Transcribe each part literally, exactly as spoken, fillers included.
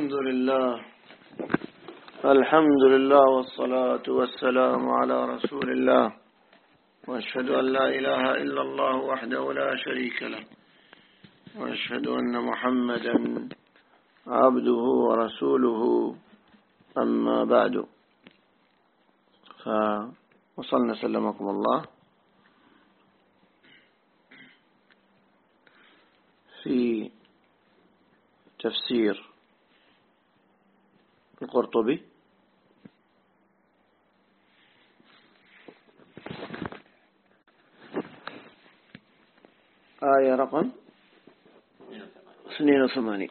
الحمد لله الحمد لله والصلاة والسلام على رسول الله، وأشهد أن لا إله إلا الله وحده لا شريك له، وأشهد أن محمدا عبده ورسوله. أما بعد، فوصلنا سلمكم الله في تفسير القرطبي آية رقم اثنين وثمانين.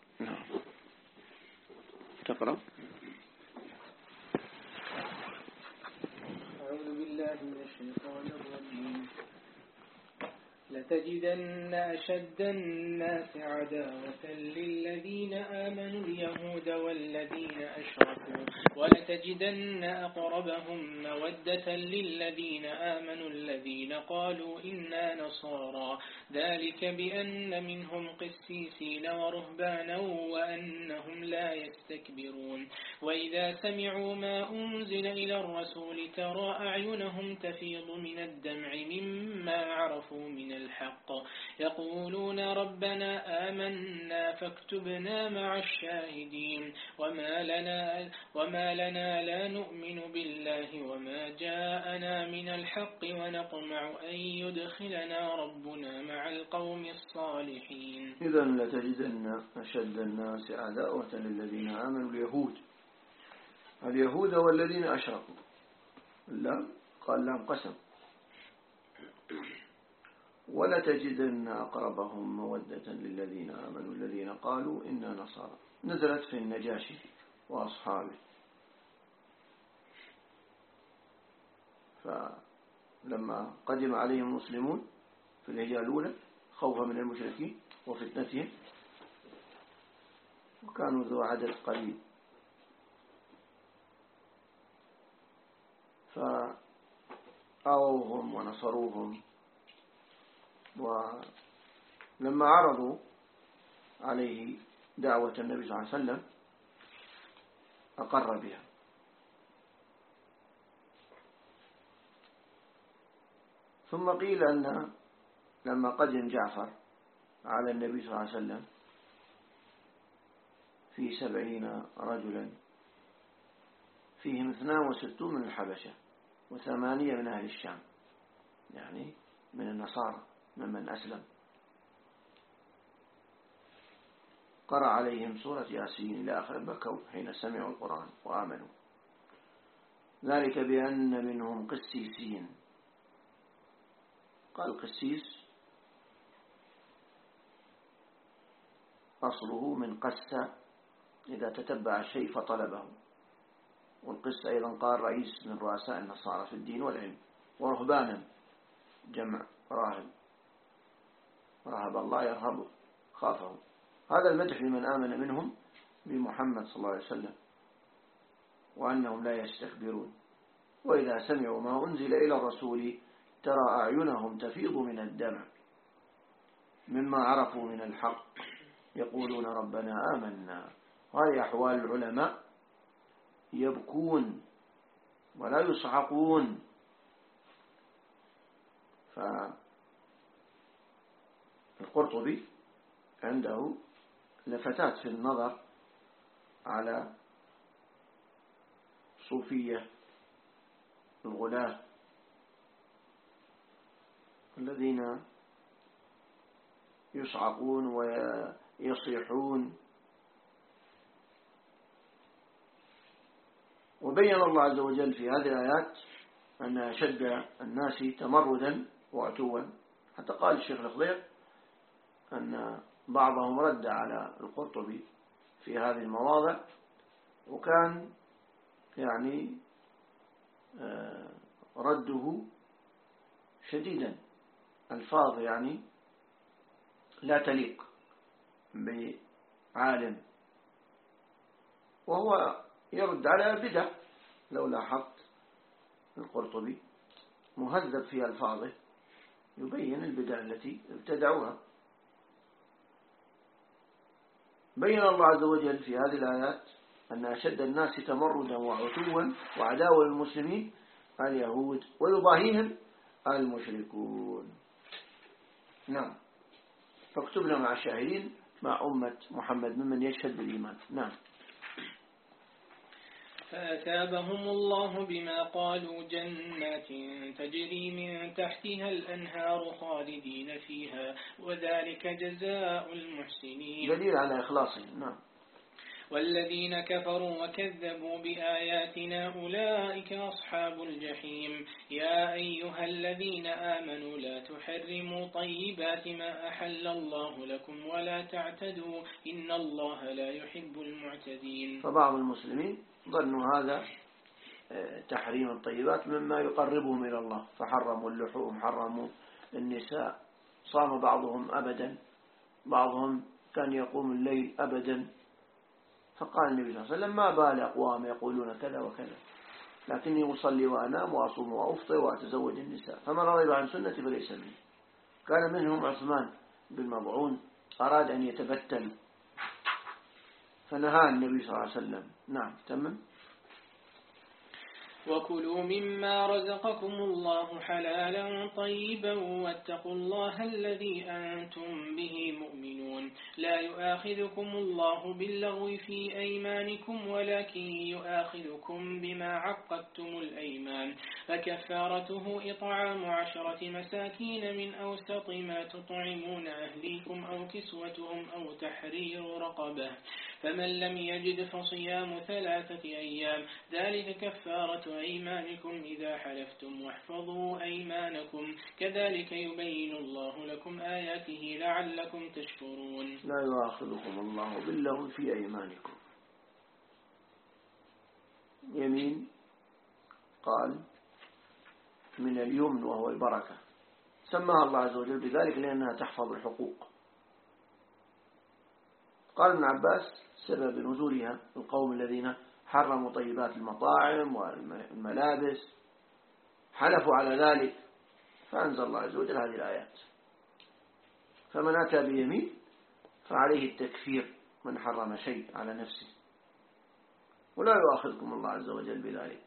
تقرأ. أعوذ بالله من الشيطان الرجيم. لتجدن أشد الناس عداوة للذين آمنوا اليهود والذين أشركوا، ولتجدن أقربهم مودة للذين آمنوا الذين قالوا إنا نصارى، ذلك بأن منهم قسيسين ورهبانا وأنهم لا يستكبرون. وإذا سمعوا ما أنزل إلى الرسول ترى أعينهم تفيض من الدمع مما عرفوا من الحق، يقولون ربنا آمنا فاكتبنا مع الشاهدين. وما لنا, وما لنا لا نؤمن بالله وما جاءنا من الحق ونطمع أن يدخلنا ربنا مع القوم الصالحين. إذن لتجدن أشد الناس عداوة للذين آمنوا اليهود اليهود والذين أشركوا. لا قال لهم قسم. ولتجدن أقربهم مودة للذين آمنوا الذين قالوا إنا نصارى. نزلت في النجاشي وأصحابه، فلما قدم عليهم المسلمون في الهجرة الأولى خوفا من المشركين وفتنتهم، وكانوا ذو عدد قليل، فآووهم ونصروهم. ولما عرضوا عليه دعوة النبي صلى الله عليه وسلم أقر بها. ثم قيل أن لما قدم جعفر على النبي صلى الله عليه وسلم في سبعين رجلا فيهم اثنان وستون من الحبشة وثمانية من أهل الشام، يعني من النصارى ممن أسلم، قرأ عليهم سورة ياسين إلى آخر، بكوا حين سمعوا القرآن وآمنوا. ذلك بأن منهم قسيسين. قال قسيس أصله من قس، إذا تتبع الشيء فطلبه. والقس أيضا قال رئيس من رؤساء النصارى في الدين والعلم. ورهبانا جمع راهب، رهب الله يرهبه خافه. هذا المدح لمن آمن منهم بمحمد صلى الله عليه وسلم، وأنهم لا يستكبرون. وإذا سمعوا ما أنزل إلى الرسول ترى أعينهم تفيض من الدمع مما عرفوا من الحق، يقولون ربنا آمنا. وهذه أحوال العلماء، يبكون ولا يصعقون. فالقرطبي عنده لفتات في النظر على صوفية الغلاة الذين يصعقون ويصيحون. وبين الله عز وجل في هذه الآيات أن أشد الناس تمردا وعتوا، حتى قال الشيخ الخضير أن بعضهم رد على القرطبي في هذه المواضع، وكان يعني رده شديدا، الفاظ يعني لا تليق بعالم، وهو يرد على بدع. لو لاحظت القرطبي مهذب في ألفاظه، يبين البدع التي ابتدعوها. بين الله عز وجل في هذه الآيات أن أشد الناس تمردا وعتوا وعداوة للمسلمين اليهود ويضاهيهم المشركون. نعم. فاكتبنا مع الشاهدين مع أمة محمد ممن يشهد بالإيمان. نعم. فأثابهم الله بما قالوا جنات تجري من تحتها الأنهار خالدين فيها وذلك جزاء المحسنين. دليل على إخلاصهم. نعم. والذين كفروا وكذبوا بآياتنا أولئك أصحاب الجحيم. يا أيها الذين آمنوا لا تحرموا طيبات ما أحل الله لكم ولا تعتدوا إن الله لا يحب المعتدين. فبعض المسلمين ظنوا هذا تحريم الطيبات مما يقربهم إلى الله فحرموا اللحوم حرموا النساء. صام بعضهم أبدا بعضهم كان يقوم الليل أبدا. فقال النبي صلى الله عليه وسلم ما بال أقوام يقولون كذا وكذا لكني أصلي وأنام وأصوم وأفطر وأتزوج النساء فمن رغب عن سنتي فليس مني. كان منهم عثمان بن مظعون أراد أن يتبتل فنهى النبي صلى الله عليه وسلم. نعم. تمام. وكلوا مما رزقكم الله حلالا طيبا واتقوا الله الذي أنتم به مؤمنون. لا يؤاخذكم الله باللغو في أيمانكم ولكن يؤاخذكم بما عقدتم الأيمان فكفارته إطعام عشرة مساكين من أوسط ما تطعمون أهليكم أو كسوتهم أو تحرير رقبة فمن لم يجد فصيام ثلاثة أيام ذلك كفارة أيمانكم إذا حلفتم واحفظوا أيمانكم كذلك يبين الله لكم آياته لعلكم تشكرون. لا يؤاخذكم الله باللغو في أيمانكم. يمين قال من اليمن وهو البركة سماها الله عز وجل بذلك لأنها تحفظ الحقوق. قال ابن عباس سبب نزولها القوم الذين حرموا طيبات المطاعم والملابس حلفوا على ذلك فأنزل الله عز وجل هذه الآيات. فمن أتى بيمين فعليه التكفير من حرم شيء على نفسه ولا يؤاخذكم الله عز وجل بذلك.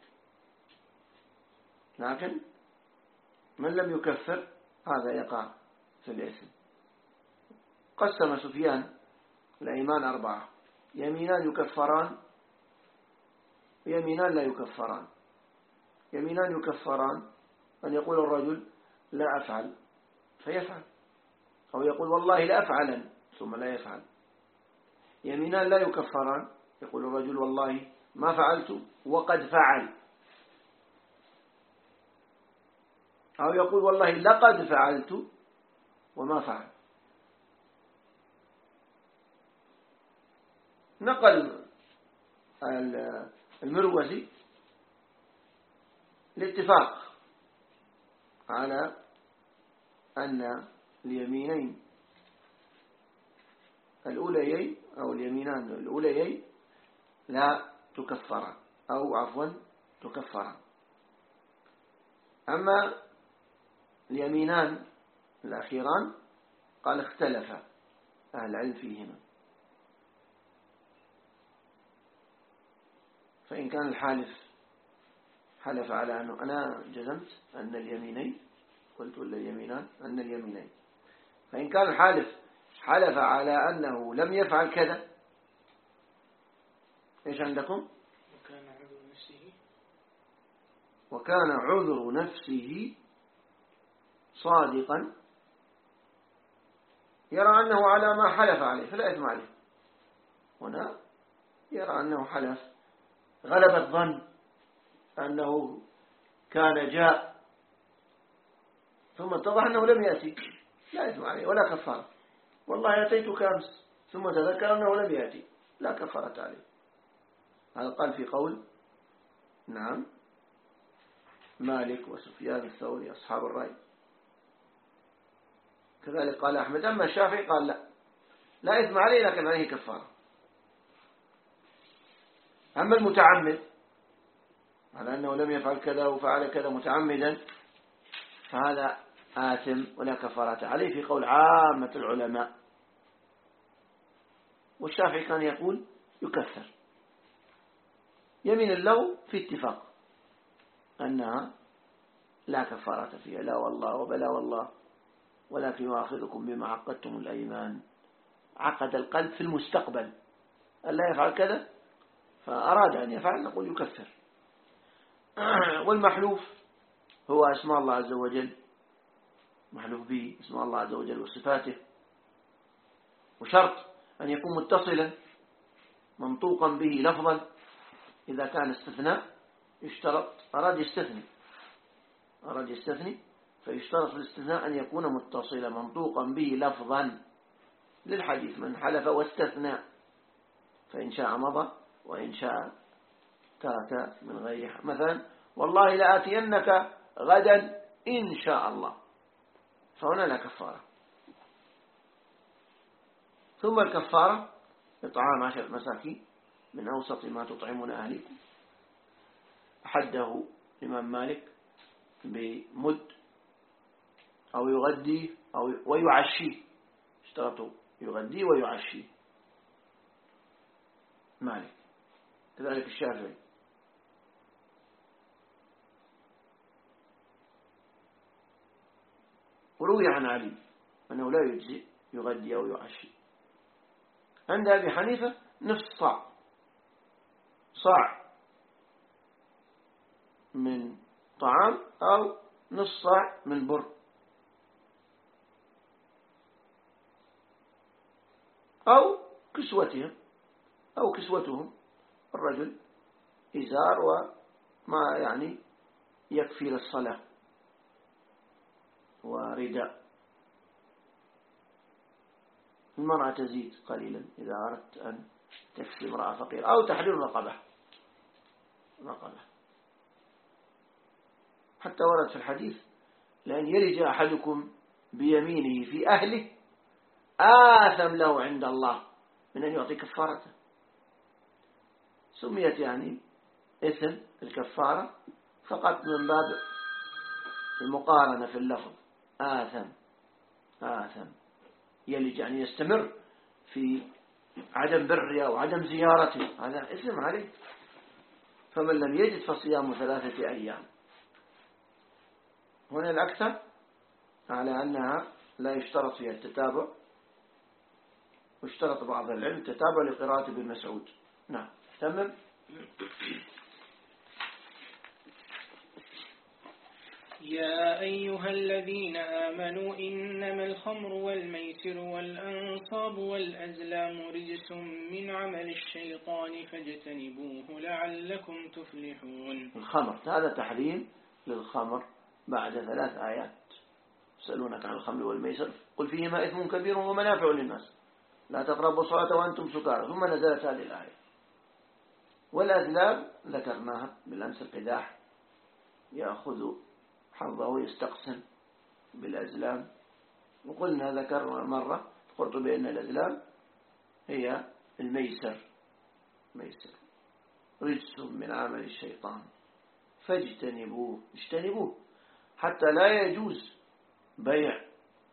لكن من لم يكفر هذا يقع في الإثم. قسم سفيان الأيمان أربعة يمينان يكفران ويمينان لا يكفران. يمينان يكفران أن يقول الرجل لا أفعل فيفعل أو يقول والله لا أفعلا ثم لا يفعل. يمينان لا يكفران يقول الرجل والله ما فعلت وقد فعل أو يقول والله لقد فعلت وما فعل. نقل المروزي الاتفاق على أن اليمينين الأوليين أو اليمينان الأوليين لا تكفران أو عفوا تكفران. أما اليمينان الأخيران قال اختلف أهل العلم فيهما. فإن كان الحالف حلف على أنه أنا جزمت أن اليمينين قلت ولا اليمينان أن اليمينين فإن كان الحالف حلف على أنه لم يفعل كذا إيش عندكم؟ وكان عذر نفسه وكان عذر نفسه صادقا يرى أنه على ما حلف عليه فلا إثم عليه. هنا يرى أنه حلف غلب الظن أنه كان جاء ثم اتضح أنه لم يأتي لا إثم عليه ولا كفارة. والله أتيتك أمس ثم تذكر أنه لم يأتي لا كفارة عليه. هذا قال في قول نعم مالك وسفيان الثوري أصحاب الرأي. كذلك قال أحمد. أما الشافعي قال لا لا إثم عليه لكن عليه كفارة. أما المتعمد على أنه لم يفعل كذا وفعل كذا متعمدا فهذا آثم ولا كفارة عليه في قول عامة العلماء. والشافعي كان يقول يكفر. يمين اللغو في اتفاق أنها لا كفارة فيها، لا والله وبلا والله، ولكن يؤاخذكم بما عقدتم الأيمان. عقد القلب في المستقبل ألا يفعل كذا فأراد أن يفعل، نقول يكفر. والمحلوف هو اسماء الله عز وجل، محلوف به اسماء الله عز وجل وصفاته، وشرط أن يكون متصلا منطوقا به لفظا. إذا كان استثناء يشترط، أراد يستثني أراد يستثني فيشترط في الاستثناء أن يكون متصلا منطوقا به لفظا، للحديث من حلف واستثنى فإن شاء مضى وإن شاء ترك من غير. مثلا والله لآتينك غدا إن شاء الله، فهنا لا كفارة. ثم الكفارة إطعام عشرة مساكين من أوسط ما تطعمون أهلكم. حده الإمام مالك بمد أو يغدي أو ويعشي، اشترطوا يغدي ويعشي مالك، كذلك الشافعي. وروي عن علي أنه لا يجزي يغدي أو يعشي. عند أبي حنيفة نفس صاع، صاع من طعام أو نص صاع من بر، أو كسوتهم أو كسوتهم الرجل إزار وما يعني يكفي للصلاة ورداء. المرأة تزيد قليلا إذا أردت أن تكفي امرأة فقيرة، أو تحرير رقبة رقبة. حتى ورد في الحديث لأن يلج أحدكم بيمينه في أهله آثم له عند الله من أن يعطي كفارته. سميت يعني اسم الكفارة فقط من باب المقارنة في اللفظ، آثم آثم يلج يعني يستمر في عدم بره أو عدم زيارته، هذا اسم عليه. فمن لم يجد فصيام ثلاثة أيام. هنا الأكثر على أنها لا يشترط فيها التتابع، واشترط بعض العلم التتابع لقراءة ابن مسعود. نعم تمام. يا أيها الذين آمنوا إنما الخمر والميسر والأنصاب والأزلام رجس من عمل الشيطان فاجتنبوه لعلكم تفلحون. الخمر هذا تحريم للخمر بعد ثلاث آيات. يسألونك عن الخمر والميسر قل فيهما إثم كبير ومنافع للناس لا تقربوا الصلاة وأنتم سكارى، ثم نزلت هذه الآية. والأزلام ذكرناها بالأمس، القداح يأخذ حظه يستقسم بالأزلام، وقلنا ذكرنا مرة قلت بأن الأزلام هي الميسر، ميسر رجس من عمل الشيطان فاجتنبوه، اجتنبوه حتى لا يجوز بيع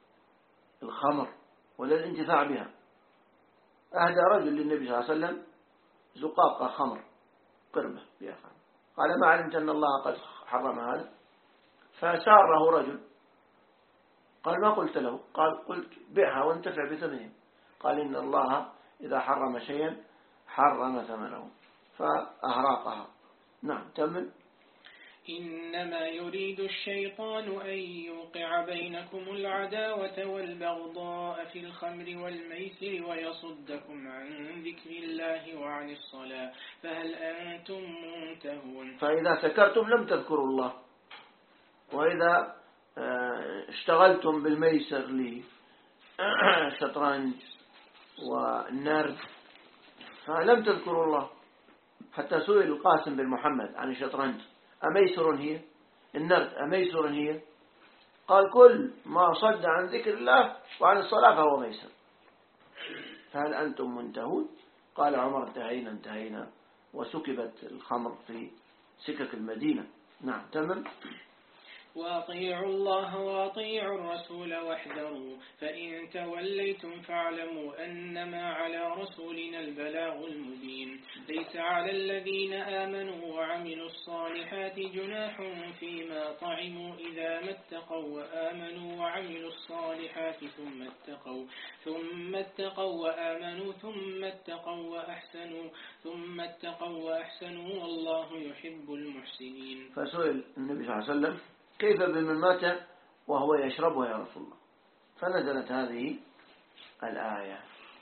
الخمر ولا الانتفاع بها. أهدى رجل للنبي صلى الله عليه وسلم زقاق خمر قربة بها خمر، قال ما علمت أن الله قد حرم هذا؟ فساره رجل قال ما قلت له؟ قال قلت بيعها وانتفع بثمنها. قال إن الله إذا حرم شيئا حرم ثمنه فأهراقها. نعم تمن. إنما يريد الشيطان أن يوقع بينكم العداوة والبغضاء في الخمر والميسر ويصدكم عن ذكر الله وعن الصلاة فهل أنتم منتهون. فإذا سكرتم لم تذكروا الله، وإذا اشتغلتم بالميسر لي شطرنج والنرد فلم تذكروا الله. حتى سئل القاسم بن محمد عن الشطرنج أميسر هي؟ النرد أميسر هي؟ قال كل ما صد عن ذكر الله وعن الصلاة فهو ميسر. فهل أنتم منتهون؟ قال عمر انتهينا انتهينا، وسكبت الخمر في سكك المدينة. نعم تمام. وأطيعوا الله وأطيعوا الرسول واحذروا فإن توليتم فاعلموا أنما على رسولنا البلاغ المبين ليس على الذين آمنوا وعملوا الصالحات جناح فيما طعموا إذا ما اتقوا وآمنوا وعملوا الصالحات ثم اتقوا ثم اتقوا وآمنوا ثم اتقوا وأحسنوا ثم اتقوا وأحسنوا والله يحب المحسنين. فسئل النبي صلى الله عليه وسلم كيف بمن مات وهو يشربها يا رسول الله؟ فنزلت هذه الآية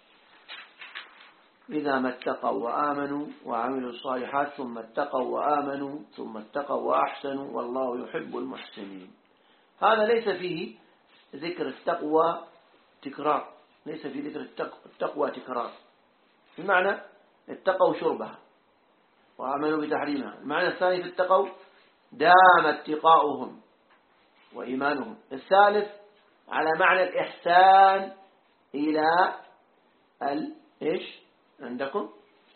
إذا ما اتقوا وآمنوا وعملوا الصالحات ثم اتقوا وآمنوا ثم اتقوا وأحسنوا والله يحب المحسنين. هذا ليس فيه ذكر التقوى تكرار، ليس فيه ذكر التقوى تكرار. المعنى اتقوا شربها وآمنوا بتحريمها. المعنى الثاني في اتقوا دام اتقاؤهم وإيمانهم. الثالث على معنى الإحسان إلى ال إيش عندكم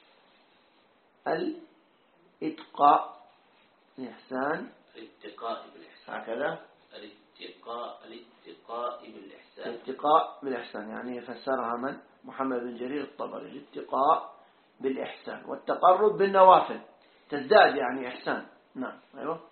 الاتقاء، الإحسان الاتقاء بالإحسان هكذا الاتقاء الاتقاء بالإحسان الاتقاء بالإحسان يعني فسرها من محمد بن جرير الطبري الاتقاء بالإحسان والتقرب بالنوافل تزداد يعني إحسان. نعم أيوه.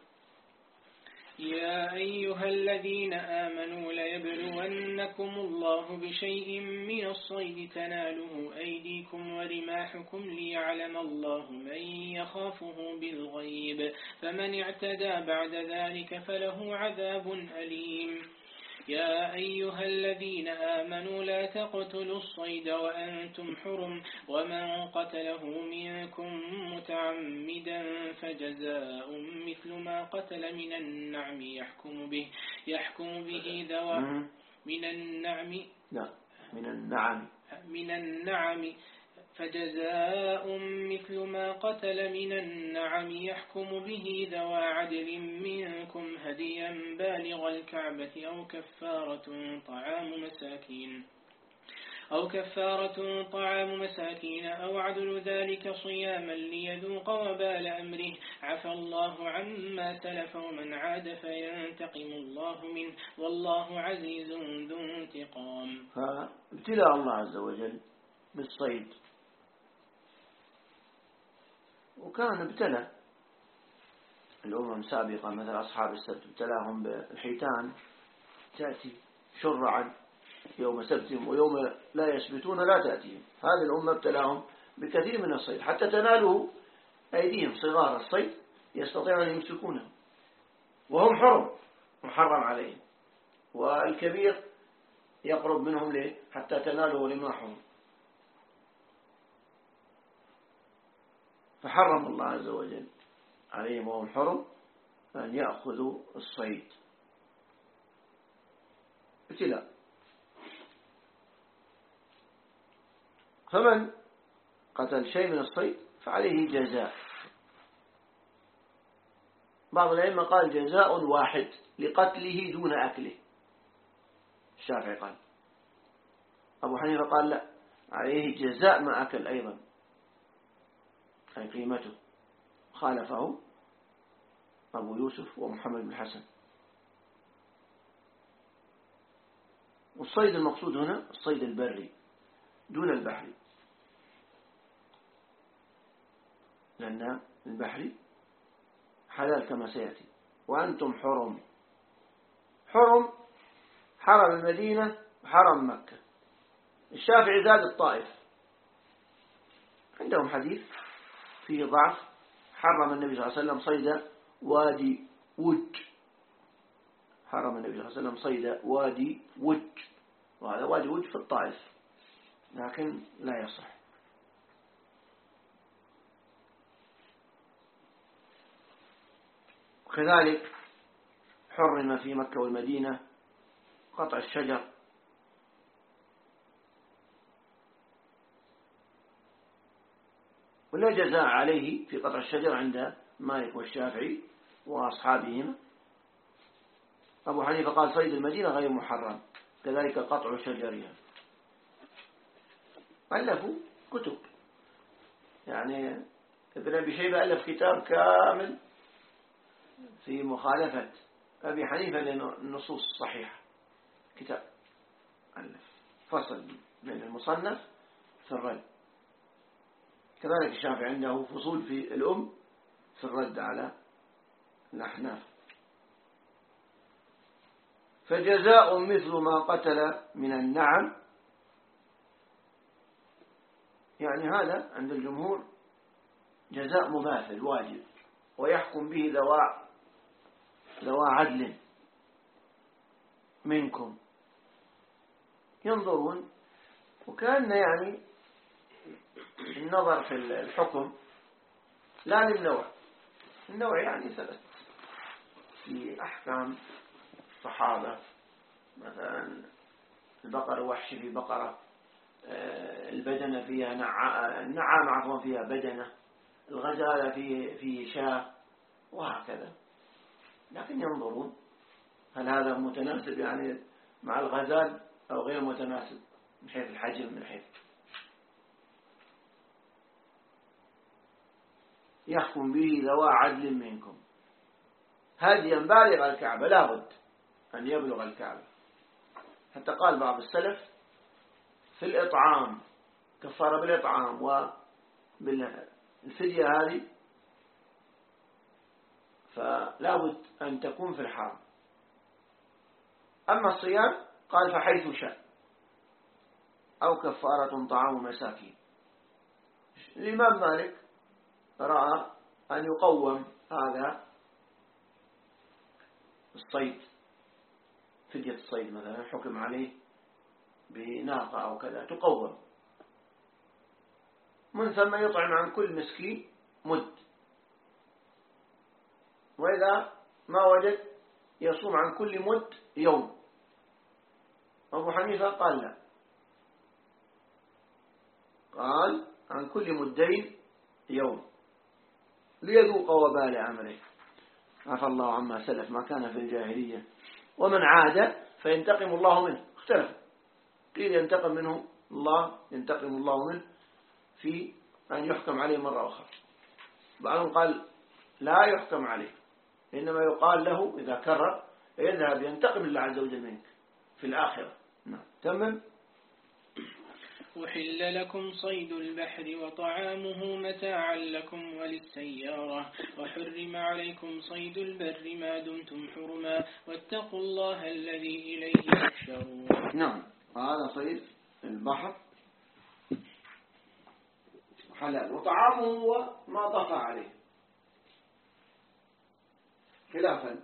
يا أيها الذين آمنوا ليبلونكم الله بشيء من الصيد تناله أيديكم ورماحكم ليعلم الله من يخافه بالغيب فمن اعتدى بعد ذلك فله عذاب أليم. يا أيها الذين آمنوا لا تقتلوا الصيد وأنتم حرم ومن قتله منكم متعمدا فجزاء مثل ما قتل من النعم يحكم به يحكم به ذوى من النعم لا من النعم من النعم فجزاء مثل ما قتل من النعم يحكم به ذوى عدل منكم هديا بالغ الكعبة أو كفارة طعام مساكين أو كفارة طعام مساكين أو عدل ذلك صياما ليذوق وبال أمره عفى الله عما سلف ومن عاد فينتقم الله منه والله عزيز ذو انتقام. فابتلاء الله عز وجل بالصيد، وكان ابتلى الأمم سابقا مثل أصحاب السبت ابتلاهم بالحيتان تأتي شرعا يوم سبتهم ويوم لا يسبتون لا تأتيهم. هذه الأمة ابتلاهم بكثير من الصيد حتى تناله أيديهم صغار الصيد يستطيعون أن يمسكونه وهم حرم محرم عليهم، والكبير يقرب منهم ليه حتى تناله رماحهم. فحرم الله عز وجل عليهم وهم حرم أن يأخذوا الصيد ابتلاء. فمن قتل شيء من الصيد فعليه جزاء. بعض العلماء قال جزاء واحد لقتله دون أكله، الشافعي قال. أبو حنيفة قال لا، عليه جزاء ما أكل أيضا أي قيمته. خالفه أبو يوسف ومحمد بن حسن. والصيد المقصود هنا الصيد البري دون البحري، لأن البحري حلال كما سيأتي. وأنتم حرم، حرم حرم المدينة وحرم مكة. الشافعي زاد الطائف، عندهم حديث فيه ضعف، حرم النبي صلى الله عليه وسلم صيد وادي وج، حرم النبي صلى الله عليه وسلم صيد وادي وج، وهذا وادي وج في الطائف لكن لا يصح. وكذلك حرم في مكة والمدينة قطع الشجر، ولا جزاء عليه في قطع الشجر عند مالك والشافعي وأصحابهما. أبو حنيفة قال صيد المدينة غير محرم، كذلك قطع شجرها. ألفوا كتب، يعني ابن أبي شيبة ألف كتاب كامل في مخالفة أبي حنيفة لأن النصوص صحيحة، كتاب ألف فصل بين المصنف في الرد. كذلك الشافعي عنده فصول في الأم في الرد على الأحناف. فجزاء مثل ما قتل من النعم، يعني هذا عند الجمهور جزاء مماثل واجب، ويحكم به ذوى ذوى عدل منكم ينظرون. وكان يعني النظر في الحكم لا للنوع، النوع يعني ثبت في أحكام الصحابة، مثلا البقرة وحش في بقرة، البدنة فيها النعام عفوا فيها بدنة، الغزالة في في شاة وهكذا. لكن ينظرون هل هذا متناسب يعني مع الغزال أو غير متناسب من حيث الحجم، من حيث يحكم به ذوى عدل منكم هديا بالغ الكعبة، لا بد أن يبلغ الكعبة. حتى قال بعض السلف في الإطعام كفارة بالإطعام وبالفدية هذه فلا بد أن تكون في الحرم. أما الصيام قال فحيث شاء، أو كفارة طعام مساكين. الإمام مالك رأى أن يقوم هذا الصيد، فدية الصيد مثلا حكم عليه بناقة أو كذا تقوم، من ثم يطعم عن كل مسكين مد، وإذا ما وجد يصوم عن كل مد يوم. أبو حنيفة قال لا، قال عن كل مدين يوم ليذوق وبال أمره. عفى الله عما سلف ما كان في الجاهلية، ومن عاد فينتقم الله منه. اختلف، قيل ينتقم منه الله ينتقم الله منه في أن يحكم عليه مرة أخرى، بعضهم قال لا يحكم عليه، إنما يقال له إذا كرر يذهب ينتقم الله عز وجل منك في الآخرة. نعم تمام. أحل لكم صيد البحر وطعامه متاعا لكم وللسيارة، وحرم عليكم صيد البر ما دمتم حرما، واتقوا الله الذي إليه تحشرون. نعم، هذا صيد البحر حلال، وطعامه هو ما طفى عليه، خلافا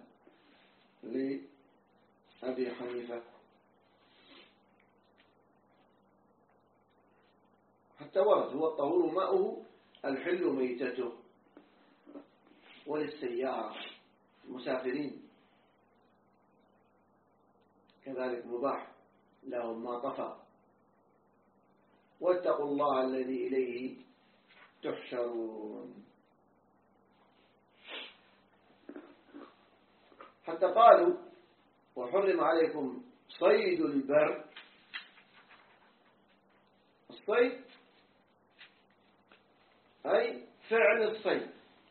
لأبي حنيفة. حتى ورد هو الطهور ماؤه الحل ميتته، وللسيارة المسافرين كذلك مباح لهم ما طفى. واتقوا الله الذي إليه تحشرون. حتى قالوا وحرم عليكم صيد البر. الصيد أي فعل الصيد،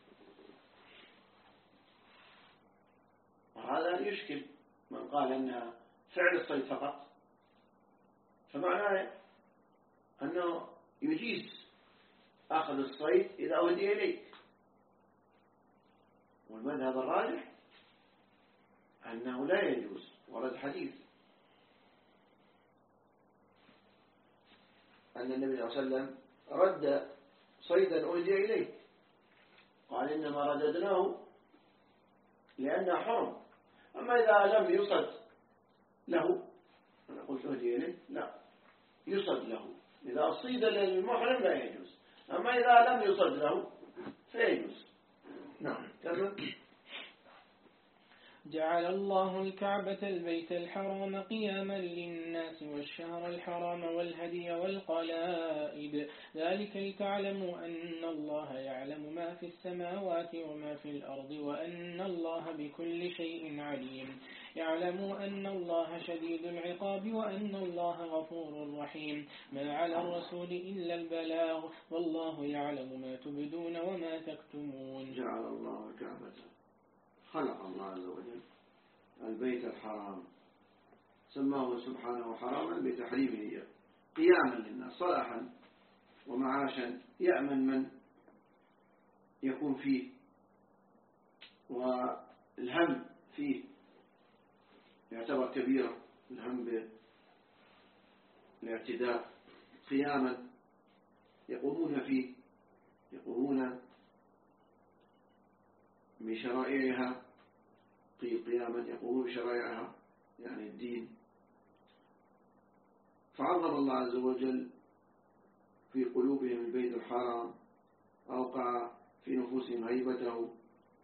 وهذا يشكل من قال أنها فعل الصيد فقط، فمعناه أنه يجيز أخذ الصيد إذا أهدي إليك. والمذهب الراجح أنه لا يجوز، ورد حديث أن النبي صلى الله عليه وسلم رد صيدا أهدي إليه، قال إنما رددناه لأنه حرم. أما إذا لم يصد له، أنا قلت أهدي إليه، لا يصد له، إذا أصيد للمحرم لا يجوز، أما إذا لم يصد له فيجوز. نعم. جعل الله الكعبة البيت الحرام قياما للناس والشهر الحرام والهدي والقلائد، ذلك لتعلموا أن الله يعلم ما في السماوات وما في الأرض وأن الله بكل شيء عليم. يعلموا أن الله شديد العقاب وأن الله غفور رحيم. ما على الرسول إلا البلاغ والله يعلم ما تبدون وما تكتمون. جعل الله الكعبة، خلق الله عز وجل البيت الحرام، سماه سبحانه حراما بتحريمه قياما للناس صلاحا ومعاشا يأمن من يكون فيه والهم فيه يعتبر كبيرا، الهم بالاعتداء، قياما يقومون فيه يقومون بشرائعها، قيل قياما يقومون بشرائعها يعني الدين. فعظم الله عز وجل في قلوبهم البيت الحرام، أوقع في نفوسهم هيبته،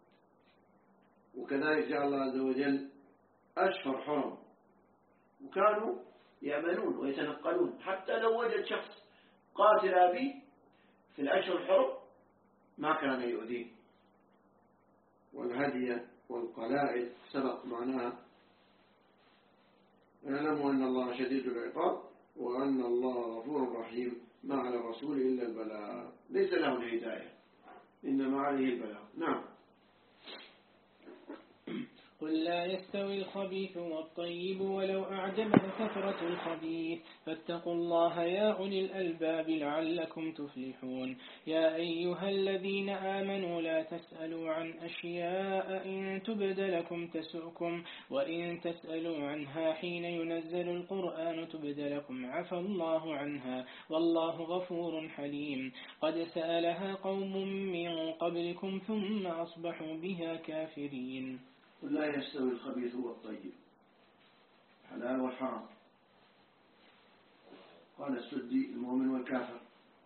وكذلك جعل الله عز وجل أشهر حرم، وكانوا يأمنون ويتنقلون، حتى لو وجد شخص قاتل أبي في الأشهر الحرم ما كان يؤذيه. والهدي والقلائد سبق معناها. اعلموا أن الله شديد العقاب وأن الله غفور رحيم، ما على الرسول إلا البلاغ، ليس له الهداية إنما عليه البلاغ. نعم. قل لا يستوي الخبيث والطيب ولو أعجبك كثرة الخبيث فاتقوا الله يا أولي الألباب لعلكم تفلحون. يا أيها الذين آمنوا لا تسألوا عن أشياء إن تبد لكم تسؤكم وإن تسألوا عنها حين ينزل القرآن تبد لكم عفى الله عنها والله غفور حليم. قد سألها قوم من قبلكم ثم أصبحوا بها كافرين. قل لا يستوي الخبيث والطيب، الحلال والحرام. قال السدي المؤمن والكافر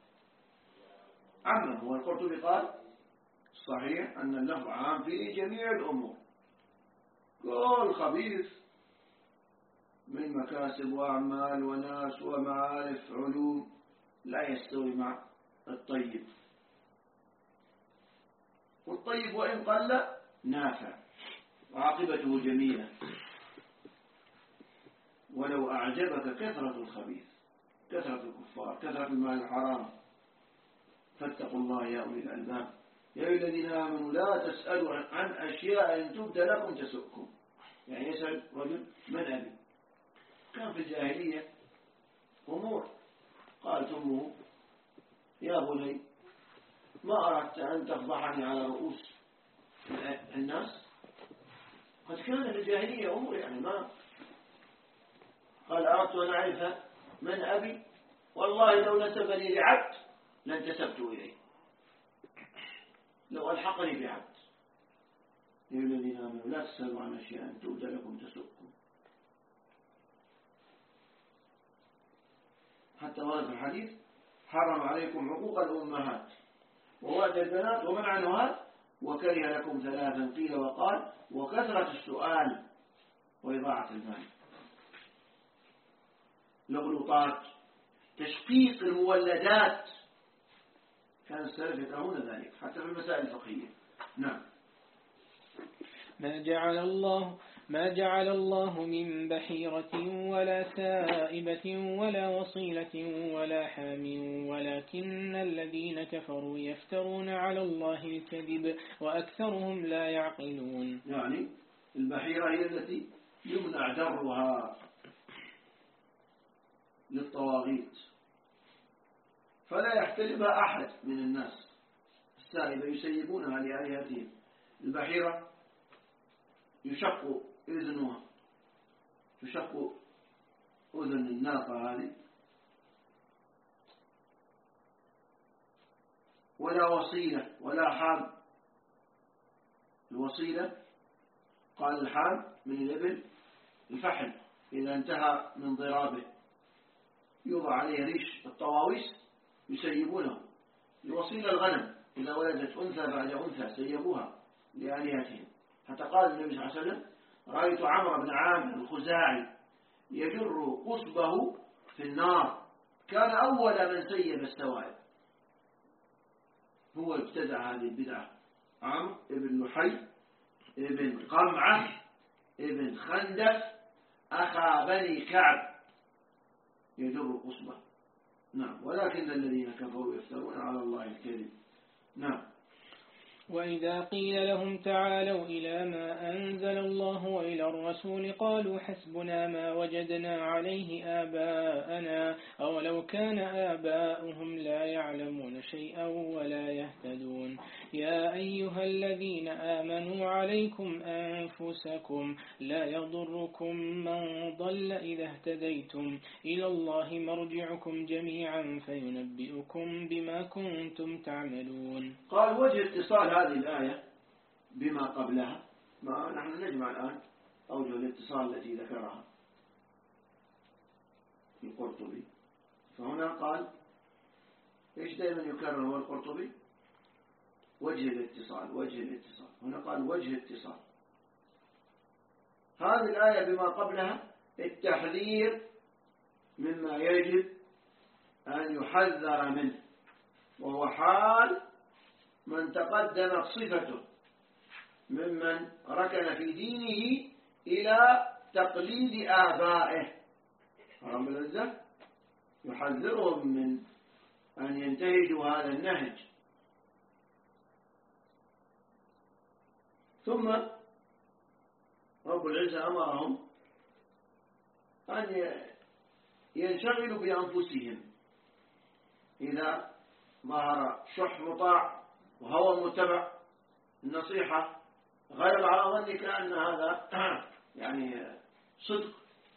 عمه، والقرطبي قال صحيح أن اللفظ عام في جميع الأمور، كل خبيث من مكاسب وأعمال وناس ومعارف علوم لا يستوي مع الطيب. والطيب وإن قل نافع وعاقبته جميلة. ولو أعجبك كثرة الخبيث، كثرة الكفار، كثرة المال الحرام، فاتقوا الله يا أولي الألباب يا أيها الذين آمنوا لا تسألوا عن أشياء إن تبد لكم تسؤكم. يعني يسأل رجل من أبي، كان في الجاهلية أمور قالت أمه يا بني ما أردت أن تفضحني على رؤوس الناس، قد كان في الجاهلية أمور يعني ما قال أردت أن أعرف من أبي والله لو نسبني لعبد لانتسبت إليه، لو ألحقني بعبد. يا الذين آمنوا لا تسألوا عن أشياء أن تبد لكم تسؤكم. حتى ورد في الحديث حرم عليكم عقوق الأمهات ووعد البنات ومنع النهات وكره لكم ثلاثا قيل وقال وكثرة السؤال وإضاعة المال. الأغلوطات، تشقيق المولدات، كان السلف يكرهون ذلك حتى في المسائل الفقهية. نعم. ما جعل الله ما جعل الله من بحيرة ولا سائبة ولا وصيلة ولا حام ولكن الذين كفروا يفترون على الله الكذب وأكثرهم لا يعقلون. يعني البحيرة هي التي يمنع درها للطواغيت فلا يحتلبها أحد من الناس. السائبة يسيبونها لآلهتهم. البحيرة يشق إذنها، تشق أذن الناقة هذه. ولا وصيلة ولا حام. الوصيلة قال الحام من الإبل الفحل إذا انتهى من ضرابه يوضع عليه ريش الطواويس يسيبونه. الوصيلة الغنم إذا ولدت أنثى بعد أنثى سيبوها لآلهتهم. حتى قال النبي صلى الله عليه وسلم رأيت عمرو بن عامر الخزاعي يجر قصبه في النار، كان أول من سيب السوائب، هو ابتدع هذه البدعة. عمرو ابن لحي ابن قمعة ابن خندف أخا بني كعب يجر قصبه. نعم. ولكن الذين كفروا يفترون على الله الكذب. نعم. وإذا قيل لهم تعالوا إلى ما أنزل الله وإلى الرسول قالوا حسبنا ما وجدنا عليه آباءنا أولو كان آباؤهم لا يعلمون شيئا ولا يهتدون يا أيها الذين آمنوا عليكم أنفسكم لا يضركم من ضل إذا اهتديتم إلى الله مرجعكم جميعا فينبئكم بما كنتم تعملون. قال وجه اتصال هذه الآية بما قبلها، ما نحن نجمع الآن أوجه الاتصال التي ذكرها القرطبي. فهنا قال إيش دائما يكرر هو القرطبي؟ وجه الاتصال وجه الاتصال. هنا قال وجه اتصال. هذه الآية بما قبلها التحذير مما يجب أن يحذر منه، وهو حال من تقدمت صفته ممن ركن في دينه إلى تقليد آبائه. رب العزة يحذرهم من أن ينتهجوا هذا النهج. ثم رب العزة أمرهم أن ينشغلوا بأنفسهم إذا ظهر شح مطاع وهوى متبع. النصيحة غير على ظنك أن هذا يعني صدق،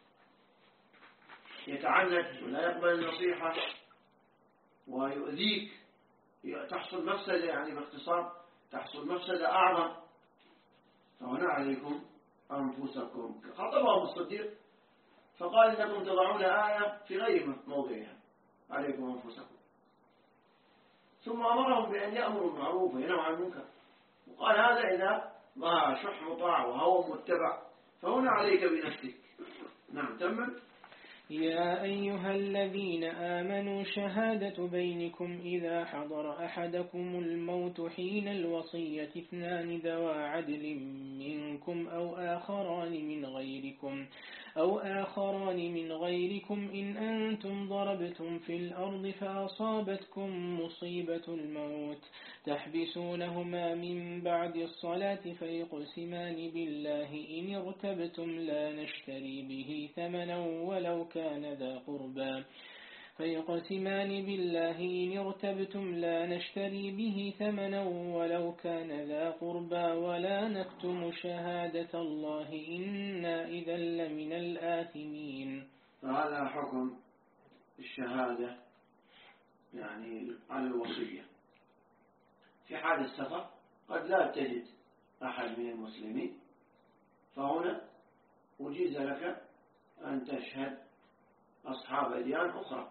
يتعنت ولا يقبل النصيحة ويؤذيك، تحصل مفسدة، يعني باختصار تحصل مفسدة أعظم. فهنا عليكم أنفسكم. خطبهم الصديق فقال إنكم تضعون آية في غير موضعها، عليكم أنفسكم. ثم أمرهم بأن يأمروا بالمعروف وينهوا عن المنكر، وقال هذا إذا ظهر شح مطاع وهوى متبع. فهنا عليك بنفسك. نعم تمام. يا أيها الذين آمنوا شهادة بينكم إذا حضر أحدكم الموت حين الوصية اثنان ذوى عدل منكم أو آخران من غيركم أو آخران من غيركم إن أنتم ضربتم في الأرض فأصابتكم مصيبة الموت تحبسونهما من بعد الصلاة فيقسمان بالله إن ارتبتم لا نشتري به ثمنا ولو كان ذا قربى فيقسمان بالله إن ارتبتم لا نشتري به ثمنا ولو كان ذا قربى ولا نكتم شهادة الله إنا إذا لمن الآثمين. فهذا حكم الشهادة يعني على الوصية في حال السفر. قد لا تجد أحد من المسلمين، فهنا أجيز لك أن تشهد أصحاب أديان أخرى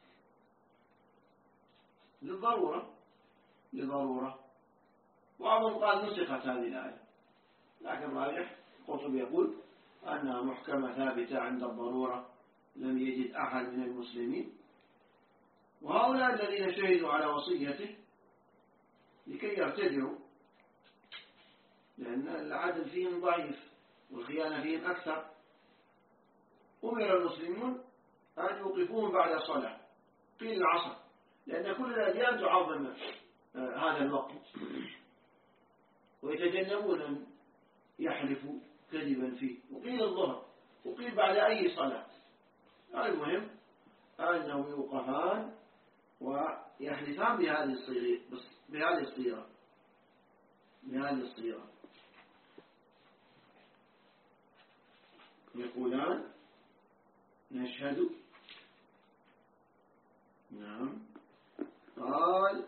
للضرورة لضرورة بعضهم قال نسخت هذه الآية، لكن راجح القرطبي يقول أنها محكمة ثابتة عند الضرورة، لم يجد أحد من المسلمين. وهؤلاء الذين شهدوا على وصيته لكي يرتدعوا، لأن العدل فيهم ضعيف والخيانة فيهم أكثر، أمر المسلمون أن يوقفوهم بعد صلاة قيل العصر، لأن كل الأديان تعظم هذا الوقت ويتجنبون أن يحلفوا كذبا فيه. وقيل الظهر وقيل بعد أي صلاة. المهم أنهم يوقفان ويحلفان بهذه الصيغة بهذه الصيغة بهذه الصيغة يقولان نشهد. نعم. قال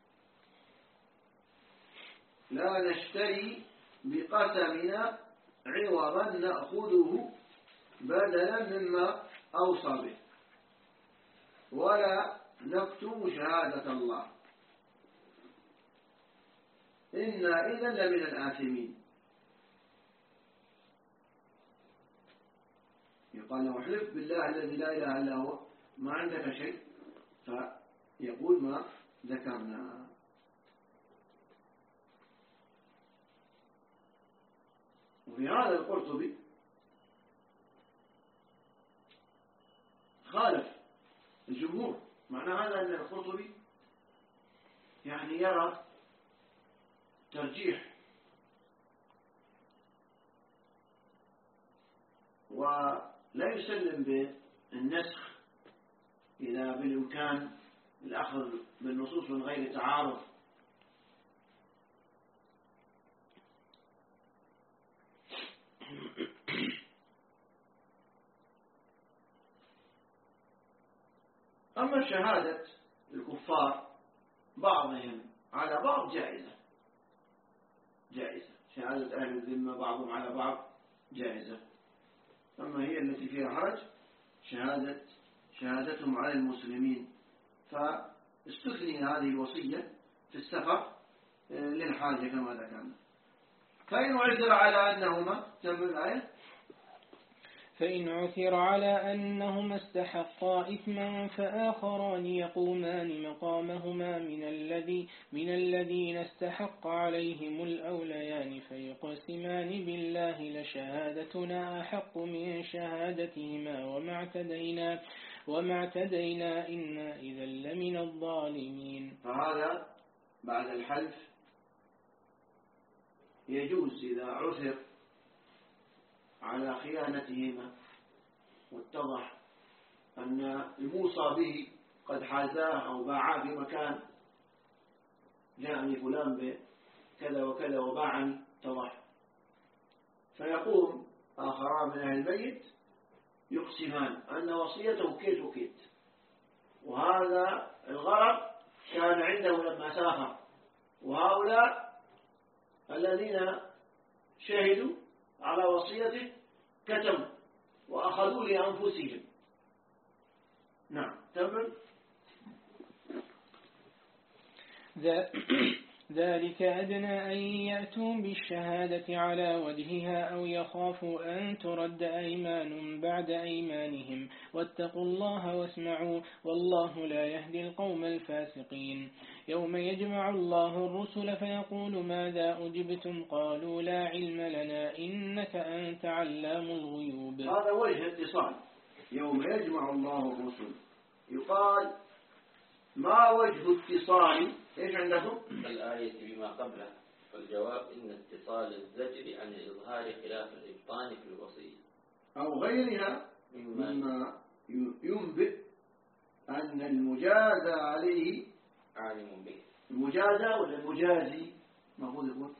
لا نشتري بقسمنا عوضا نأخذه بدلا مما أوصى به ولا نكتم شهادة الله إنا إذا لمن الآثمين. يقال له احلف بالله الذي لا إله إلا هو ما عندك شيء، فيقول ما ذكرنا. وفي هذا القرطبي خالف الجمهور. معنى هذا أن القرطبي يعني يرى ترجيح، ولا يسلم بالنسخ إذا بالإمكان الأخذ بالنصوص من غير تعارض. أما شهادة الكفار بعضهم على بعض جائزة جائزة شهادة أهل الذمة بعضهم على بعض جائزة. أما هي التي فيها حرج شهادة شهادتهم على المسلمين، فاستثني هذه الوصية في السفر للحاجة كما ذكرنا. فإن عثر على أنهما تم الآية فإن عثر على أنهما استحقا إثما فآخران يقومان مقامهما من الذي من الذين استحق عليهم الأوليان فيقسمان بالله لشهادتنا أحق من شهادتهما وما اعتدينا وما اعتدينا إنا إذا لمن الظالمين. فهذا بعد الحلف يجوز إذا عثر على خيانتهما واتضح أن الموصى به قد حازاه أو باعاه في مكان، جاءني فلان بكذا وكذا وباعني اتضح، فيقوم آخران من أهل البيت يقسمان أن وصيته كيت وكيت، وهذا الغرض كان عنده لما سافر، وهؤلاء الذين شهدوا على وصيته كتموا وأخذوا لأنفسهم. نعم تمام. ذلك أدنى أن يأتوا بالشهادة على وجهها أو يخافوا أن ترد أيمان بعد أيمانهم واتقوا الله واسمعوا والله لا يهدي القوم الفاسقين. يوم يجمع الله الرسل فيقول ماذا أجبتم قالوا لا علم لنا إنك أنت علام الغيوب. هذا وجه اتصال. يوم يجمع الله الرسل يقال ما وجه اتصال؟ ايش عندكم؟ الآية بما قبلها، فالجواب إن اتصال الزجر عن إظهار خلاف الإبطان في الوصية أو غيرها مما ينبئ أن المجازى عليه عالم به. المجازى ولا المجازي المفروض يقول؟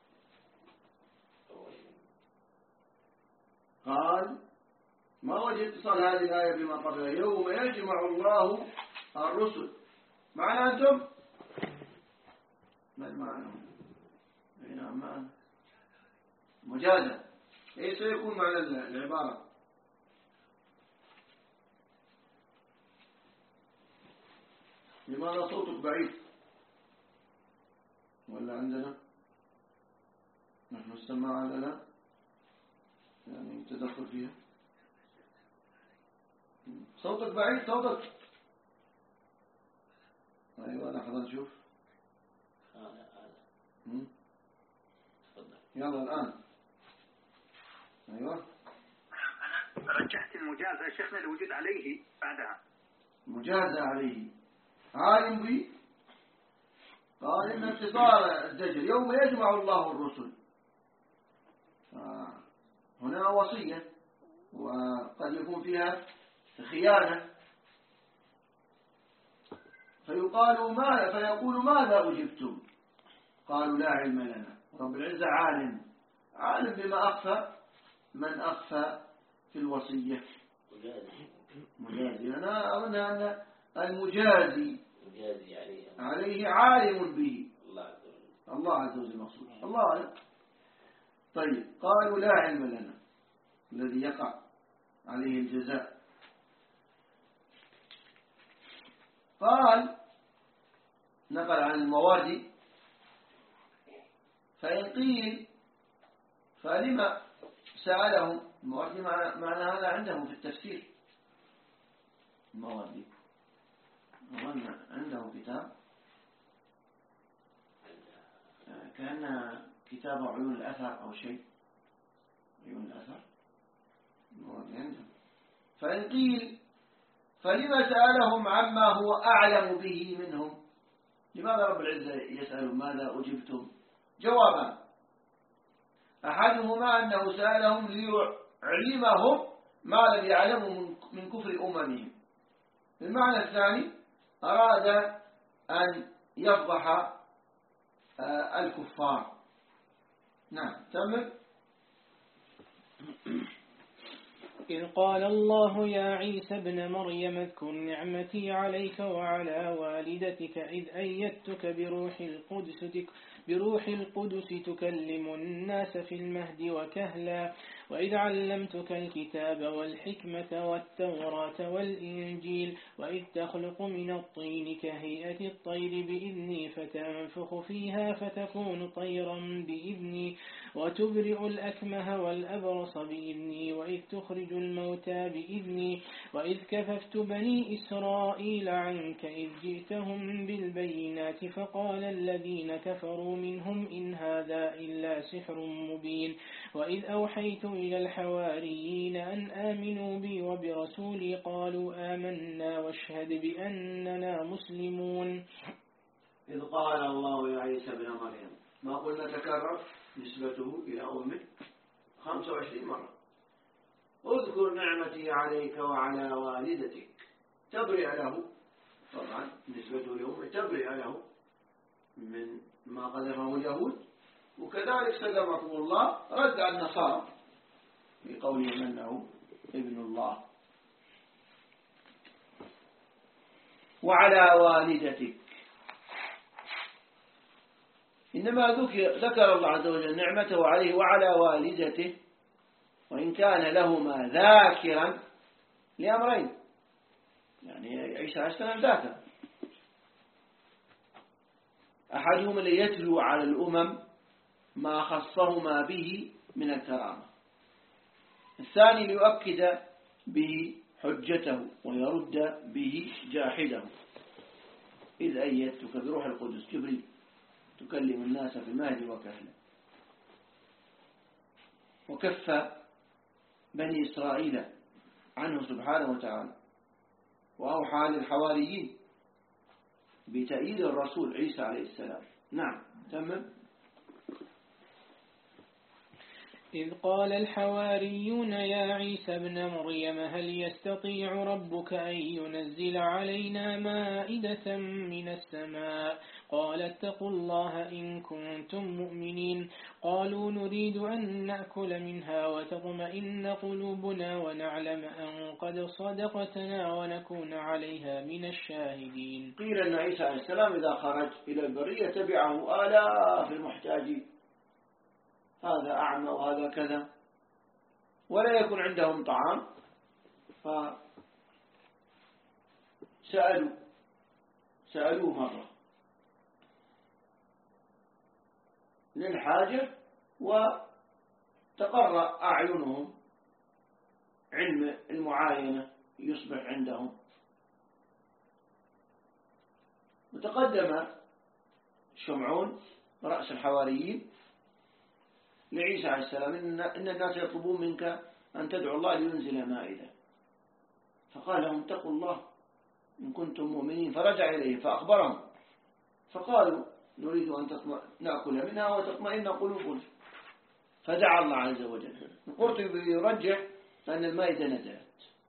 قال ما وجه اتصال هذه الآية بما قبلها؟ يوم يجمع الله الرسل. معنى أنتم؟ ما المعنى؟ هنا معنى مجازى. ايش سيكون معنى العبارة؟ لماذا صوتك بعيد؟ ولا عندنا نحن السماعة لنا يعني تدخل فيها؟ صوتك بعيد صوتك. أيوة لحظة نشوف. هذا هذا. يلا الآن. أيوة. أنا رجحت المجازة يا شيخنا الوجود عليه بعدها. مجازة عليه عالم به. قال إن اتصال الزجر يوم يجمع الله الرسل. هنا وصية وقد يكون فيها خيانة، فيقال ما فيقول ماذا أجبتم؟ قالوا لا علم لنا. رب العزة عالم عالم بما أخفى من أخفى في الوصية. مجازي. أنا أظن أن المجازي عليه عالم به الله عز وجل مقصود. الله أعلم. طيب قالوا لا علم لنا الذي يقع عليه الجزاء. قال نقل عن الموادي فإن قيل فلما سألهم الموادي معنى هذا عندهم في التفسير. الموادي عندهم كتاب كان كتاب عيون الأثر أو شيء عيون الأثر الموادي عندهم. فإن قيل فلما سألهم عما هو أعلم به منهم. لماذا رب العزة يسأل ماذا أجبتم؟ جوابان: أحدهما أنه سألهم ليعلمهم ما لم يعلموا من كفر أممهم. المعنى الثاني أراد أن يفضح الكفار. نعم تمام. إذ قال الله يا عيسى ابن مريم اذكر نعمتي عليك وعلى والدتك إذ أيدتك بروح القدس بروح القدس تكلم الناس في المهد وكهلا وإذ علمتك الكتاب والحكمة والتوراة والإنجيل وإذ تخلق من الطين كهيئة الطير بإذني فتنفخ فيها فتكون طيرا بإذني وتبرئ الأكمه والأبرص بإذني وإذ تخرج الموتى بإذني وإذ كففت بني إسرائيل عنك إذ جئتهم بالبينات فقال الذين كفروا منهم إن هذا إلا سحر مبين وإذ أوحيت إلى الحواريين أن آمنوا بي وبرسولي قالوا آمنا واشهد بأننا مسلمون. إذ قال الله يا عيسى ابن مريم، ما قلنا تكرر نسبته إلى أمه خمسة وعشرين مرة. اذكر نعمتي عليك وعلى والدتك، تبرئ له، طبعا نسبته لأمه تبرئ له من ما قذفه اليهود، وكذلك سلمكم الله رد على النصارى في قولهم أنه ابن الله. وعلى والدتك، إنما ذكر الله عز وجل نعمته عليه وعلى والدته، وإن كان لهما ذاكرا لأمرين، يعني عيسى عليه السلام ذاكر، أحدهما ليتلو على الأمم ما خصهما به من الكرامة، الثاني ليؤكد به حجته ويرد به جاحده. إذ أيدتك بروح القدس جبريل تكلم الناس في المهد وكهلا. وكف بني إسرائيل عنه سبحانه وتعالى، وأوحى للحواريين بتأييد الرسول عيسى عليه السلام. نعم تمام. إذ قال الحواريون يا عيسى ابن مريم هل يستطيع ربك أن ينزل علينا مائدة من السماء؟ قال اتقوا الله إن كنتم مؤمنين. قالوا نريد أن نأكل منها وتطمئن قلوبنا ونعلم أن قد صدقتنا ونكون عليها من الشاهدين. قيل أن عيسى عليه السلام إذا خرج إلى البرية تبعه آلاف المحتاجين، هذا أعمى وهذا كذا، ولا يكون عندهم طعام، فسألوا سألوه مرة للحاجة، وتقرأ أعينهم، علم المعاينة يصبح عندهم. وتقدم شمعون رأس الحواريين لعيسى عليه السلام إن الناس يطلبون منك أن تدعو الله لينزل مائدة، فقال لهم اتقوا الله إن كنتم مؤمنين، فرجع إليه فأخبرهم، فقالوا نريد أن نأكل منها وتطمئن قلوبنا، فدعا الله عز وجل. القرطبي يرجح أن المائدة نزلت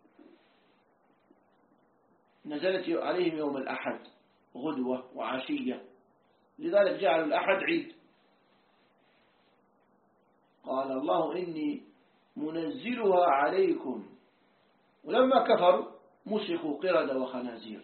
نزلت عليهم يوم الأحد غدوة وعشية، لذلك جعلوا الأحد عيد. قال الله إني منزلها عليكم، ولما كفروا مسخوا قردة وخنازير.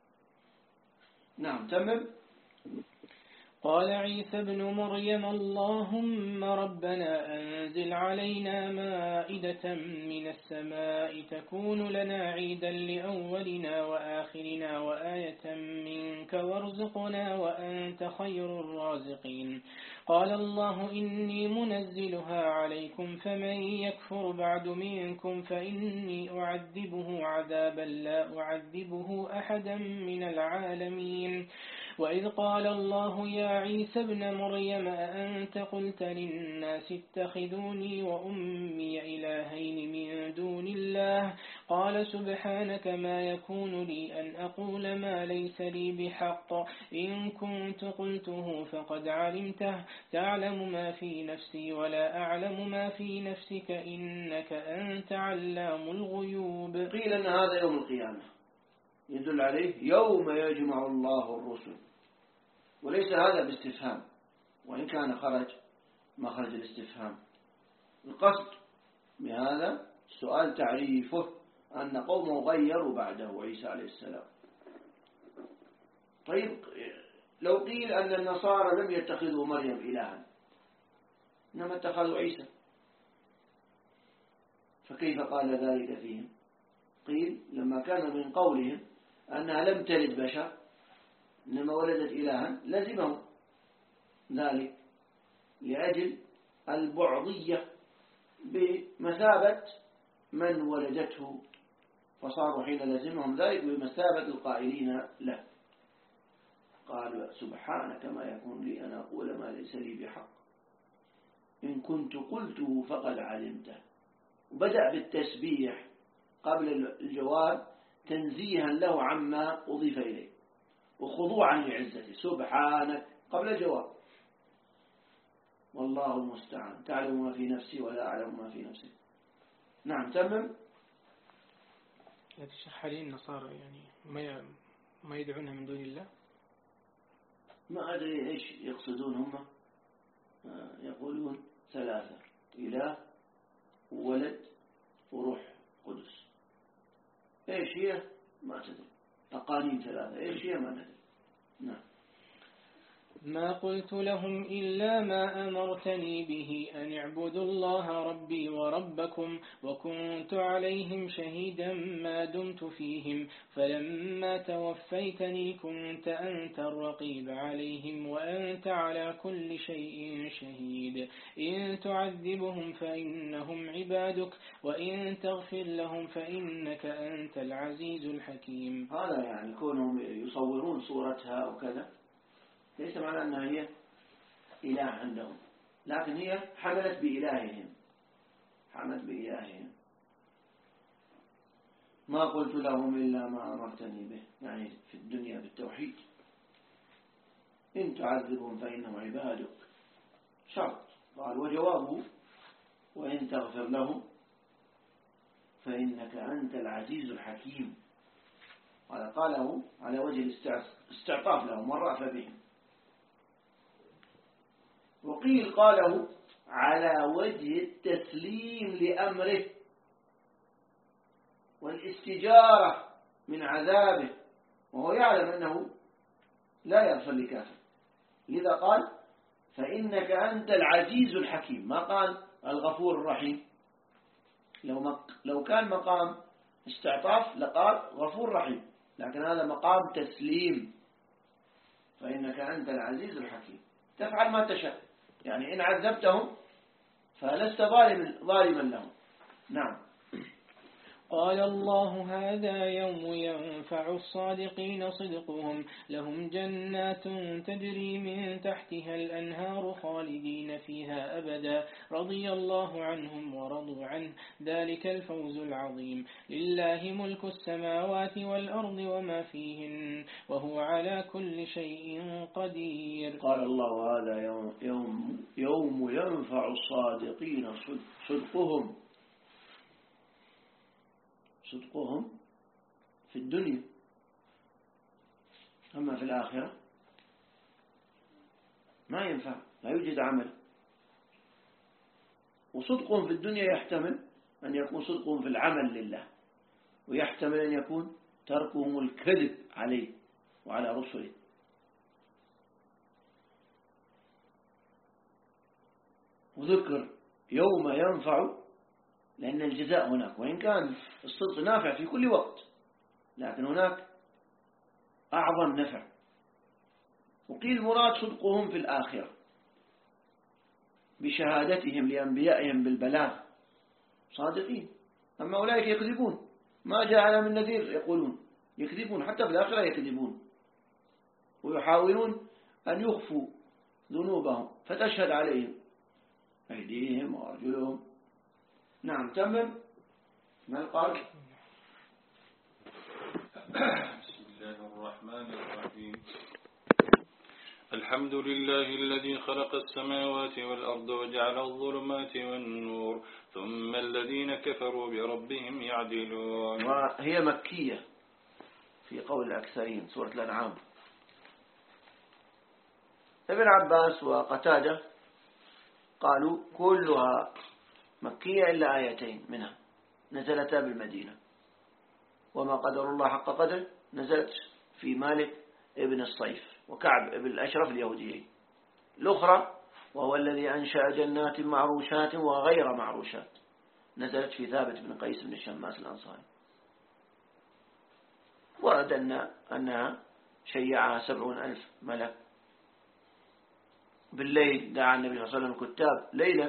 نعم تمام. قال عيسى ابن مريم اللهم ربنا أنزل علينا مائدة من السماء تكون لنا عيدا لأولنا وآخرنا وآية منك وارزقنا وأنت خير الرازقين. قال الله إني منزلها عليكم فمن يكفر بعد منكم فإني أعذبه عذابا لا أعذبه أحدا من العالمين. وإذ قال الله يا عيسى ابن مريم أأنت قلت للناس اتخذوني وأمي إلهين من دون الله قال سبحانك ما يكون لي أن أقول ما ليس لي بحق إن كنت قلته فقد علمته تعلم ما في نفسي ولا أعلم ما في نفسك إنك أنت علام الغيوب. قيل أن هذا يوم القيامة يدل عليه يوم يجمع الله الرسل، وليس هذا باستفهام وإن كان خرج مخرج الاستفهام. القصد بهذا سؤال تعريفه أن قومه غيروا بعده عيسى عليه السلام. طيب لو قيل أن النصارى لم يتخذوا مريم إلها إنما اتخذوا عيسى، فكيف قال ذلك فيهم؟ قيل لما كان من قولهم أنها لم تلد بشر إنما ولدت إلها لزمهم ذلك لأجل البعضية بمثابة من ولدته، فصاروا حين لزمهم ذلك بمثابة القائلين له. قالوا سبحانك ما يكون لي أن أقول ما ليس لي بحق إن كنت قلته فقد علمته. وبدأ بالتسبيح قبل الجواب تنزيها له عما أضيف إليه وخضوعا لعزته، سبحانك قبل الجواب. والله المستعان تعلم ما في نفسي ولا أعلم ما في نفسي. نعم تمام. لا تشرح لي النصارى يعني ما ما يدعونها من دون الله، ما أدري إيش يقصدون هم. يقولون ثلاثة إله وولد وروح قدس. إيش هي ما تدري، تقانين ثلاثة إيش هي ما ندري. نعم. ما قلت لهم إلا ما أمرتني به أن اعبدوا الله ربي وربكم وكنت عليهم شهيدا ما دمت فيهم فلما توفيتني كنت أنت الرقيب عليهم وأنت على كل شيء شهيد إن تعذبهم فإنهم عبادك وإن تغفر لهم فإنك أنت العزيز الحكيم. هذا يعني كونهم يصورون صورتها وكذا ليس معنى أنها هي إله عندهم، لكن هي حملت بإلههم حملت بإلههم. ما قلت لهم إلا ما أمرتني به، يعني في الدنيا بالتوحيد. إن تعذبهم فإنهم عبادك شرط. قال وجوابه وإن تغفر لهم فإنك أنت العزيز الحكيم. قال قاله على وجه الاستعطاف لهم والرأفة بهم، وقيل قاله على وجه التسليم لأمره والاستجارة من عذابه، وهو يعلم أنه لا يغفر لكافر، لذا قال فإنك أنت العزيز الحكيم، ما قال الغفور الرحيم. لو, مق... لو كان مقام استعطاف لقال غفور رحيم، لكن هذا مقام تسليم. فإنك أنت العزيز الحكيم تفعل ما تشاء، يعني إن عذبتهم فلست ظالما لهم. نعم. قال الله هذا يوم ينفع الصادقين صدقهم لهم جنات تجري من تحتها الأنهار خالدين فيها أبدا رضي الله عنهم ورضوا عنه ذلك الفوز العظيم لله ملك السماوات والأرض وما فيهن وهو على كل شيء قدير. قال الله هذا يوم, يوم, يوم ينفع الصادقين صدقهم صدقهم في الدنيا، أما في الآخرة ما ينفع، لا يوجد عمل. وصدقهم في الدنيا يحتمل أن يكون صدقهم في العمل لله، ويحتمل أن يكون تركهم الكذب عليه وعلى رسله. وذكر يوم ينفع لأن الجزاء هناك، وإن كان الصدق نافع في كل وقت لكن هناك أعظم نفع. وقيل مراد صدقهم في الآخرة بشهادتهم لأنبيائهم بالبلاغ صادقين، أما أولئك يكذبون ما جاءنا من نذير يقولون يكذبون، حتى في الآخرة يكذبون. ويحاولون أن يخفوا ذنوبهم فتشهد عليهم أيديهم وأرجلهم. نعم تمم. ما القارئ؟ بسم الله الرحمن الرحيم. الحمد لله الذي خلق السماوات والأرض وجعل الظلمات والنور ثم الذين كفروا بربهم يعدلون. وهي مكية في قول الأكثرين، سورة الأنعام. ابن عباس وقتادة قالوا كلها مكية إلا آيتين منها نزلتا بالمدينة. وما قدر الله حق قدر نزلت في مالك ابن الصيف وكعب ابن الأشرف اليهوديين. الأخرى وهو الذي أنشأ جنات معروشات وغير معروشات نزلت في ثابت بن قيس بن الشماس الأنصاري. ورد أن أنها شيعها سبعون ألف ملك. بالليل دعا النبي صلى الله عليه وسلم كتاب ليلا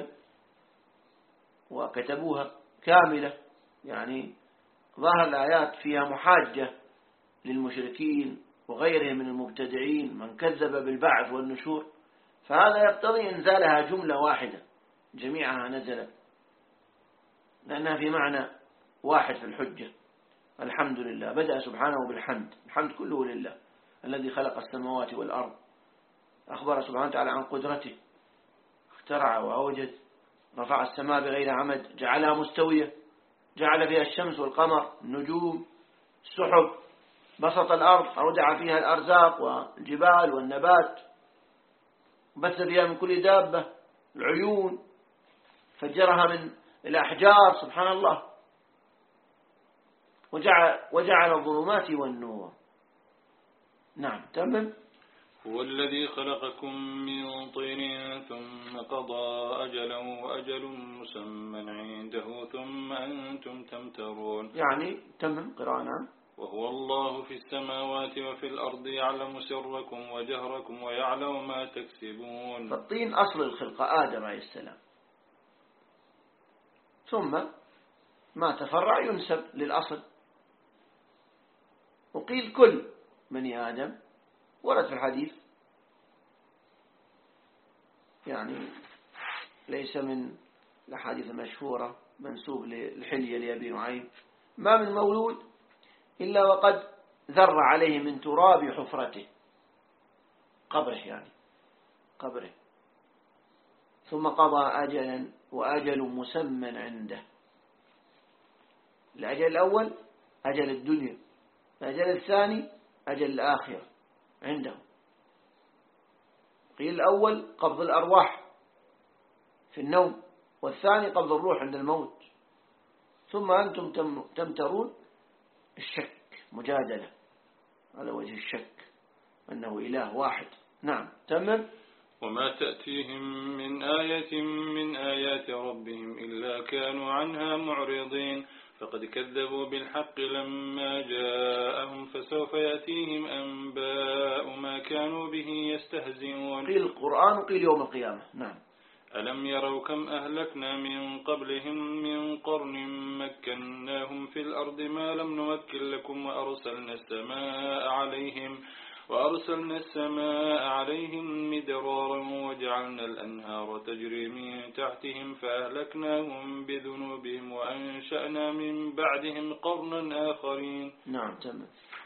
وكتبوها كاملة، يعني ظهر الآيات فيها محاجة للمشركين وغيرهم من المبتدعين من كذب بالبعث والنشور، فهذا يقتضي إنزالها جملة واحدة جميعها نزلت، لأنها في معنى واحد في الحجة. الحمد لله، بدأ سبحانه بالحمد، الحمد كله لله الذي خلق السماوات والأرض. أخبر سبحانه وتعالى عن قدرته، اخترع وأوجد، رفع السماء بغير عمد، جعلها مستوية، جعل فيها الشمس والقمر، النجوم، السحب، بسط الأرض، أودع فيها الأرزاق والجبال والنبات، بث فيها من كل دابة، العيون، فجرها من الأحجار، سبحان الله، وجعل, وجعل الظلمات والنور. نعم تمام. هو الذي خلقكم من طين ثم قضى أجلا وأجل مسمى عنده ثم أنتم تمترون. يعني تمام قراءنا. وهو الله في السماوات وفي الأرض يعلم سركم وجهركم ويعلم ما تكسبون. فالطين أصل الخلقة آدم عليه السلام، ثم ما تفرع ينسب للأصل. وقيل كل بني آدم، ورد في الحديث يعني ليس من الأحاديث المشهورة منسوب للحلية لأبي نعيم: ما من مولود إلا وقد ذر عليه من تراب حفرته، قبره يعني قبره، ثم قضى أجلا وأجل مسمى عنده. الأجل الأول أجل الدنيا، الأجل الثاني أجل الآخرة عنده. قيل الأول قبض الأرواح في النوم، والثاني قبض الروح عند الموت. ثم أنتم تمترون، الشك، مجادلة على وجه الشك أنه إله واحد. نعم تمام. وما تأتيهم من آية من آيات ربهم إلا كانوا عنها معرضين فقد كذبوا بالحق لما جاءهم فسوف يأتيهم أنباء ما كانوا به يستهزئون. قيل القرآن وقيل يوم القيامة. نعم. ألم يروا كم أهلكنا من قبلهم من قرن مكناهم في الأرض ما لم نمكن لكم وأرسلنا السماء عليهم وأرسلنا السماء عليهم مدرارا وجعلنا الأنهار تجري من تحتهم فأهلكناهم بذنوبهم وأنشأنا من بعدهم قرنا آخرين. نعم تمام.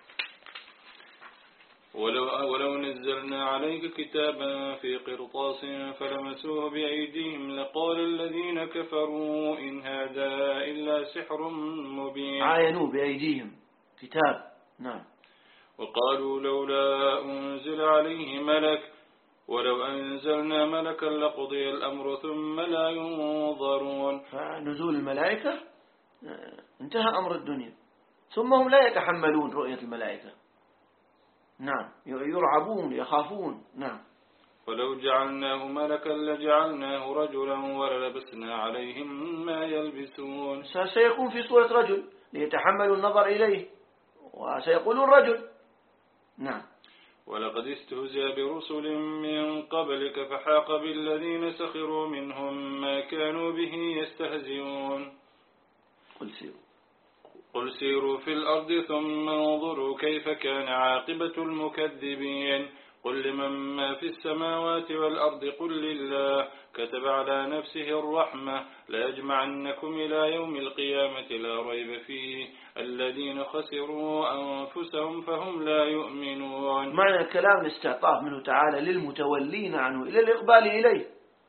ولو, ولو نزلنا عليك كتابا في قرطاس فلمسوه بأيديهم لقال الذين كفروا إن هذا إلا سحر مبين. عاينوا بأيديهم كتاب. نعم. وقالوا لولا أنزل عليه ملك ولو أنزلنا ملكا لقضي الأمر ثم لا ينظرون. فنزول الملائكة انتهى أمر الدنيا، ثم هم لا يتحملون رؤية الملائكة. نعم يرعبون يخافون. نعم. ولو جعلناه ملكا لجعلناه رجلا وللبسنا عليهم ما يلبسون. سيكون في صورة رجل ليتحملوا النظر إليه وسيقولون رجل. نعم. ولقد استهزئ برسل من قبلك فحاق بالذين سخروا منهم ما كانوا به يستهزئون. قل سيروا قل سيروا في الأرض ثم انظروا كيف كان عاقبة المكذبين قل لمن ما في السماوات والأرض قل لله كتب على نفسه الرحمة ليجمعنكم إلى يوم القيامة لا ريب فيه الذين خسروا أنفسهم فهم لا يؤمنون. معنى الكلام الاستعطاف منه تعالى للمتولين عنه إلى الإقبال إليه.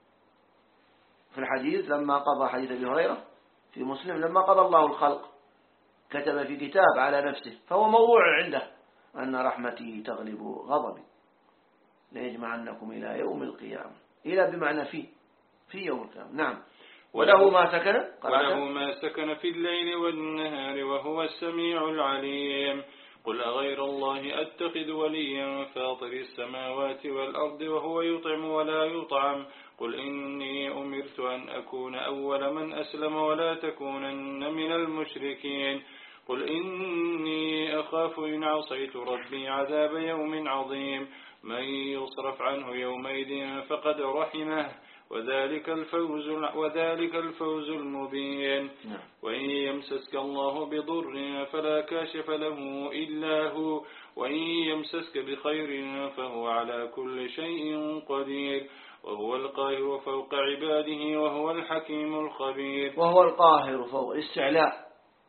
في الحديث لما قضى حديث أبي هريرة في مسلم لما قضى الله الخلق كتب في كتاب على نفسه فهو موضوع عنده أن رحمتي تغلب غضبي ليجمعنكم إلى يوم القيامة. إلى بمعنى في في يوم القيامة. نعم. وله ما سكن وله ما سكن في الليل والنهار وهو السميع العليم. قل أغير الله أتخذ وليا فاطر السماوات والأرض وهو يطعم ولا يطعم قل إني أمرت أن أكون أول من أسلم ولا تكونن من المشركين قل إني أخاف إن عصيت ربي عذاب يوم عظيم من يصرف عنه يومئذ فقد رحمه وذلك الفوز وذلك الفوز المبين. وإن يمسسك الله بضر فلا كاشف له إلا هو وإن يمسسك بخير فهو على كل شيء قدير وهو القاهر فوق عباده وهو الحكيم الخبير. وهو القاهر فوق استعلاء،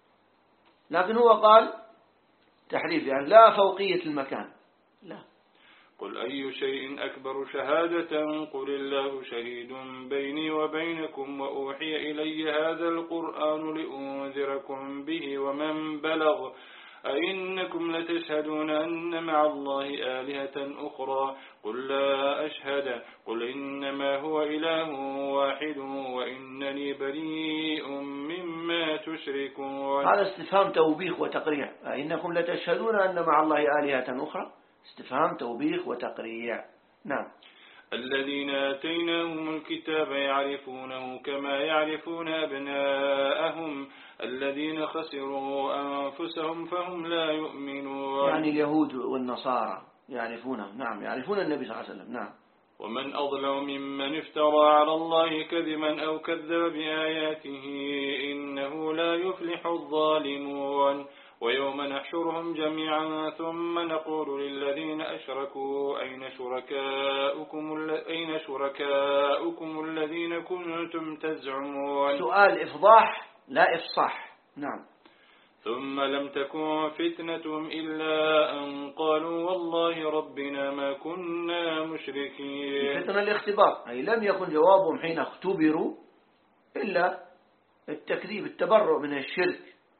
لكن هو قال تحريف يعني لا فوقية المكان لا. قل أي شيء أكبر شهادة قل الله شهيد بيني وبينكم وأوحي إلي هذا القرآن لأنذركم به ومن بلغ أئنكم لتشهدون أن مع الله آلهة أخرى قل لا أشهد قل إنما هو إله واحد وإنني بريء مما تشركون. هذا استفهام توبيخ وتقريع. أئنكم لتشهدون أن مع الله آلهة أخرى استفهام توبيخ وتقريع. نعم. الذين آتيناهم الكتاب يعرفونه كما يعرفون أبناءهم الذين خسروا أنفسهم فهم لا يؤمنون. يعني اليهود والنصارى يعرفونه. نعم يعرفون النبي صلى الله عليه وسلم. نعم. ومن أظلم ممن افترى على الله كذبا أو كذب بآياته إنه لا يفلح الظالمون. ويوم نحشرهم جميعا ثم نقول للذين أشركوا أين شركاؤكم أين شركاؤكم الذين كنتم تزعمون. سؤال إفضاح لا إفصاح. نعم. ثم لم تكن فتنتهم إلا أن قالوا والله ربنا ما كنا مشركين. فتنة الاختبار أي لم يكن جوابهم حين اختبروا إلا التكذيب التبرؤ من الشرك.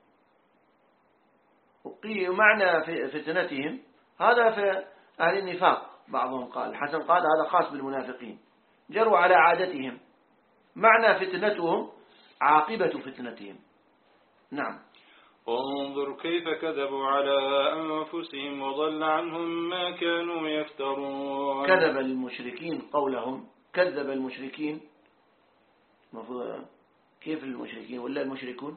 ومعنى فتنتهم هذا في أهل النفاق بعضهم قال. الحسن قال هذا خاص بالمنافقين جروا على عادتهم. معنى فتنتهم عاقبة فتنتهم. نعم. انظر كيف كذبوا على أنفسهم وضل عنهم ما كانوا يفترون. كذب المشركين قولهم كذب المشركين كيف المشركين ولا المشركون.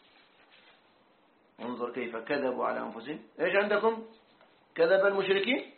انظر كيف كذبوا على أنفسهم. إيش عندكم كذب المشركين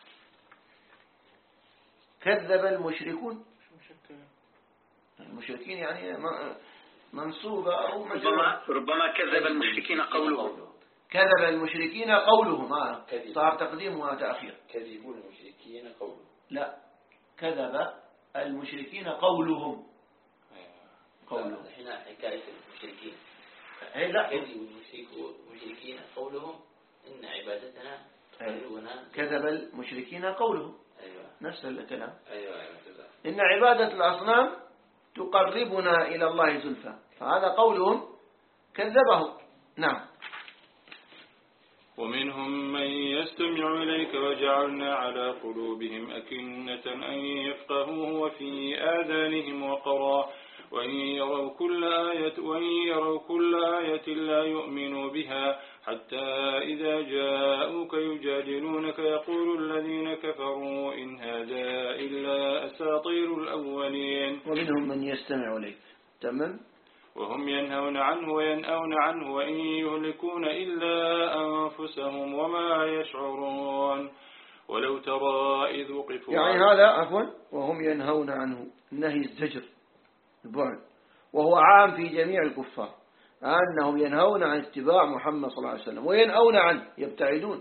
كذب المشركون المشركين يعني منصوبة أو ربما, ربما كذب المشركين قولهم كذب المشركين قولهم. آه. صار تقديم وتأخير. كذبوا المشركين قولهم لا كذب المشركين قولهم قولهم هنا حكاية المشركين لا كذبوا المشركين قولهم إن عبادتنا تقربنا. كذب المشركين قولهم. أيوة. نفس الكلام. أيوة. أيوة. إن عبادة الأصنام تقربنا إلى الله زلفى فهذا قولهم كذبهم. نعم. ومنهم من يستمع إليك وجعلنا على قلوبهم أكنة أن يفقهوه وفي آذانهم وقرا وإن يروا كل آية وإن يروا كل آية لا يؤمنوا بها حتى إذا جاءوك يجادلونك يقول الذين كفروا إن هذا إلا أساطير الأولين. ومنهم من يستمع إليك. تمام. وهم ينهون عنه وينأون عنه وإن يهلكون إلا أنفسهم وما يشعرون. ولو ترى إذ وقفوا يعني هذا عفوا وهم ينهون عنه النهي الزجر البعد وهو عام في جميع الكفار أنهم ينهون عن اتباع محمد صلى الله عليه وسلم وينأون عنه، يبتعدون.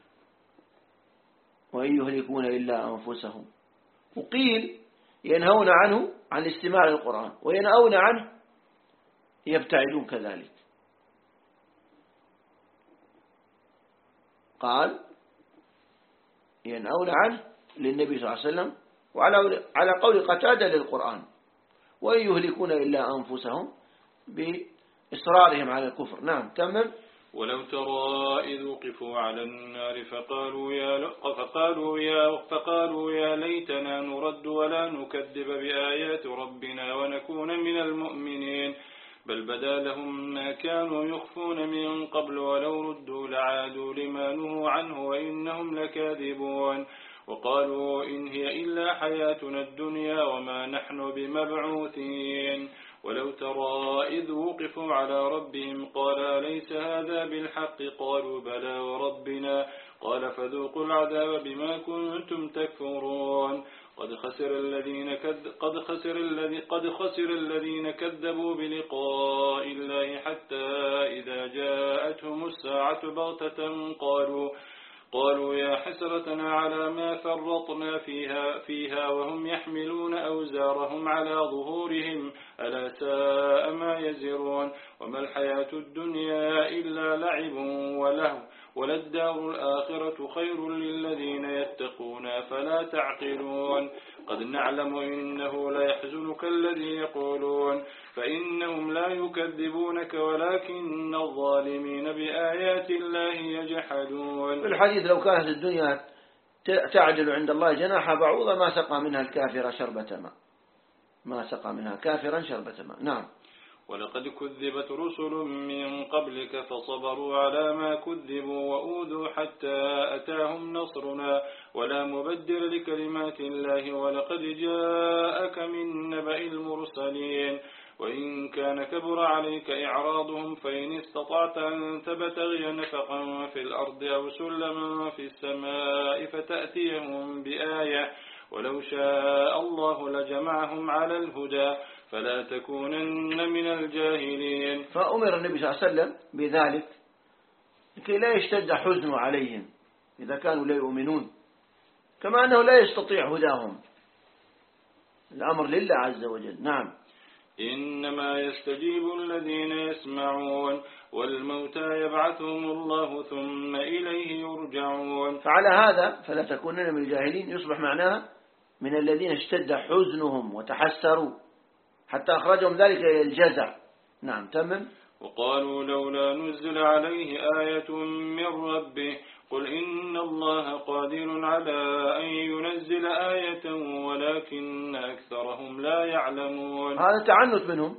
وإن يهلكون إلا أنفسهم. وقيل ينهون عنه عن الاستماع للقرآن وينأون عنه، يبتعدون كذلك. قال ينأون عنه للنبي صلى الله عليه وسلم، وعلى على قول قتادة للقرآن، وإن يهلكون إلا أنفسهم بإصرارهم على الكفر. نعم تمام. ولو ترى إذ وقفوا على النار فقالوا يا فقالوا يا فقالوا يا ليتنا نرد ولا نكذب بآيات ربنا ونكون من المؤمنين، بل بدا لهم ما كانوا يخفون من قبل ولو ردوا لعادوا لما نهوا عنه وإنهم لكاذبون. وقالوا إن هي إلا حياتنا الدنيا وما نحن بمبعوثين. ولو ترى إذ وقفوا على ربهم قال أليس هذا بالحق؟ قالوا بلى وربنا. قال فذوقوا العذاب بما كنتم تكفرون. قد خسر الذين كذ قد خسر الذي قد خسر الذين كذبوا بلقاء الله حتى إذا جاءتهم الساعة بغتة قالوا قالوا يا حسرتنا على ما فرطنا فيها فيها وهم يحملون أوزارهم على ظهورهم ألا ساء ما يزرون. وما الحياة الدنيا إلا لعب ولهو وللدار الآخرة خير للذين يتقون فلا تعقلون. قد نعلم إنه لا يحزنك الذي يقولون فإنهم لا يكذبونك ولكن الظالمين بآيات الله يجحدون. في الحديث لو كانت الدنيا تعدل عند الله جناح بعوضة ما سقى منها الكافر شربة ماء ما سقى منها كافرا شربة ماء. نعم. ولقد كذبت رسل من قبلك فصبروا على ما كذبوا وأوذوا حتى أتاهم نصرنا ولا مبدل لكلمات الله ولقد جاءك من نبأ المرسلين. وإن كان كبر عليك إعراضهم فإن استطعت أن تبتغي نفقا في الأرض أو سلما في السماء فتأتيهم بآية ولو شاء الله لجمعهم على الهدى فلا تكونن من الجاهلين. فأمر النبي صلى الله عليه وسلم بذلك لكي لا يشتد حزن عليهم إذا كانوا لا يؤمنون، كما أنه لا يستطيع هداهم. الأمر لله عز وجل. نعم. إنما يستجيب الذين يسمعون والموتى يبعثهم الله ثم إليه يرجعون. فعلى هذا فلا تكونن من الجاهلين يصبح معناها من الذين اشتد حزنهم وتحسروا حتى أخرجهم ذلك إلى الجزع. نعم تمام. وقالوا لولا نزل عليه آية من ربه قل إن الله قادر على أن ينزل آية ولكن أكثرهم لا يعلمون. هذا تعنت منهم،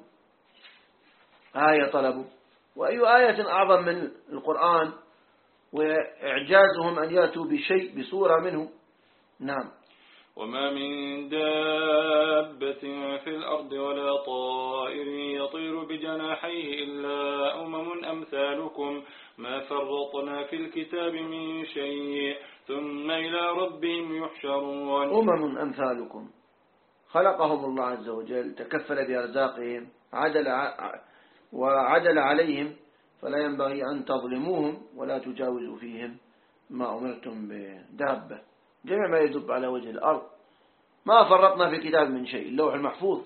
آية طلبوا، وأي آية أعظم من القرآن وإعجازهم أن يأتوا بشيء بصورة منه. نعم. وما من دابة في الأرض ولا طائر يطير بجناحيه إلا أمم أمثالكم ما فرطنا في الكتاب من شيء ثم إلى ربهم يحشرون. أمم أمثالكم خلقهم الله عز وجل، تكفل بأرزاقهم، عدل وعدل عليهم، فلا ينبغي أن تظلموهم ولا تجاوزوا فيهم ما أمرتم بدابة. جميع ما يدب على وجه الأرض ما فرطنا في كتاب من شيء، اللوح المحفوظ.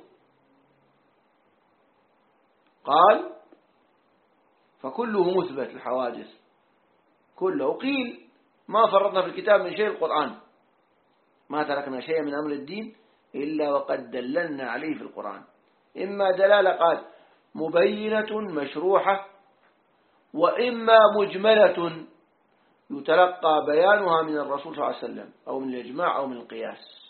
قال فكله مثبت الحوادث كله. قيل ما فرطنا في الكتاب من شيء القرآن، ما تركنا شيئا من أمر الدين إلا وقد دللنا عليه في القرآن، إما دلالة قال مبينة مشروحة وإما مجملة يتلقى بيانها من الرسول صلى الله عليه وسلم أو من الإجماع أو من القياس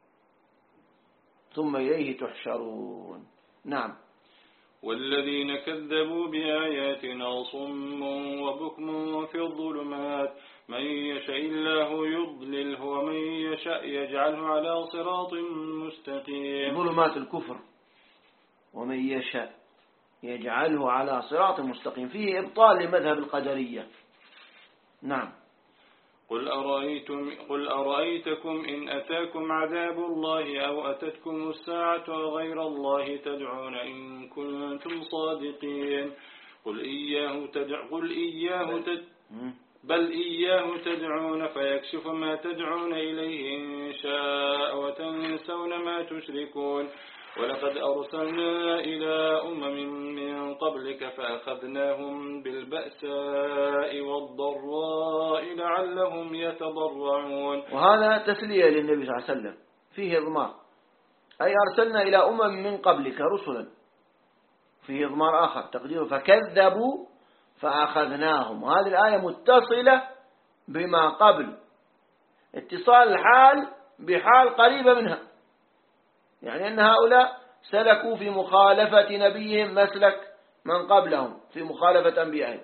ثم إليه تحشرون. نعم. والذين كذبوا بآياتنا صم وبكم في الظلمات من يشاء الله يضلله ومن يشاء يجعله على صراط مستقيم. ظلمات الكفر ومن يشاء يجعله على صراط مستقيم، فيه إبطال لمذهب القدرية. نعم. قل أرأيتم قل أرأيتكم إن أتاكم عذاب الله أو أتتكم الساعة غير الله تدعون إن كنتم صادقين. قل إياه تدع قل إياه تد بل إياه تدعون فيكشف ما تدعون إليه إن شاء وتنسون ما تشركون ولقد أرسلنا إلى أمم من قبلك فأخذناهم بالبأساء والضراء لعلهم يتضرعون. وهذا تسلية للنبي صلى الله عليه وسلم فيه إضمار، أي أرسلنا إلى أمم من قبلك رسلا، فيه إضمار آخر تقديره فكذبوا فأخذناهم. وهذه الآية متصلة بما قبل، اتصال الحال بحال قريبة منها، يعني أن هؤلاء سلكوا في مخالفة نبيهم مسلك من قبلهم في مخالفة أنبيائهم،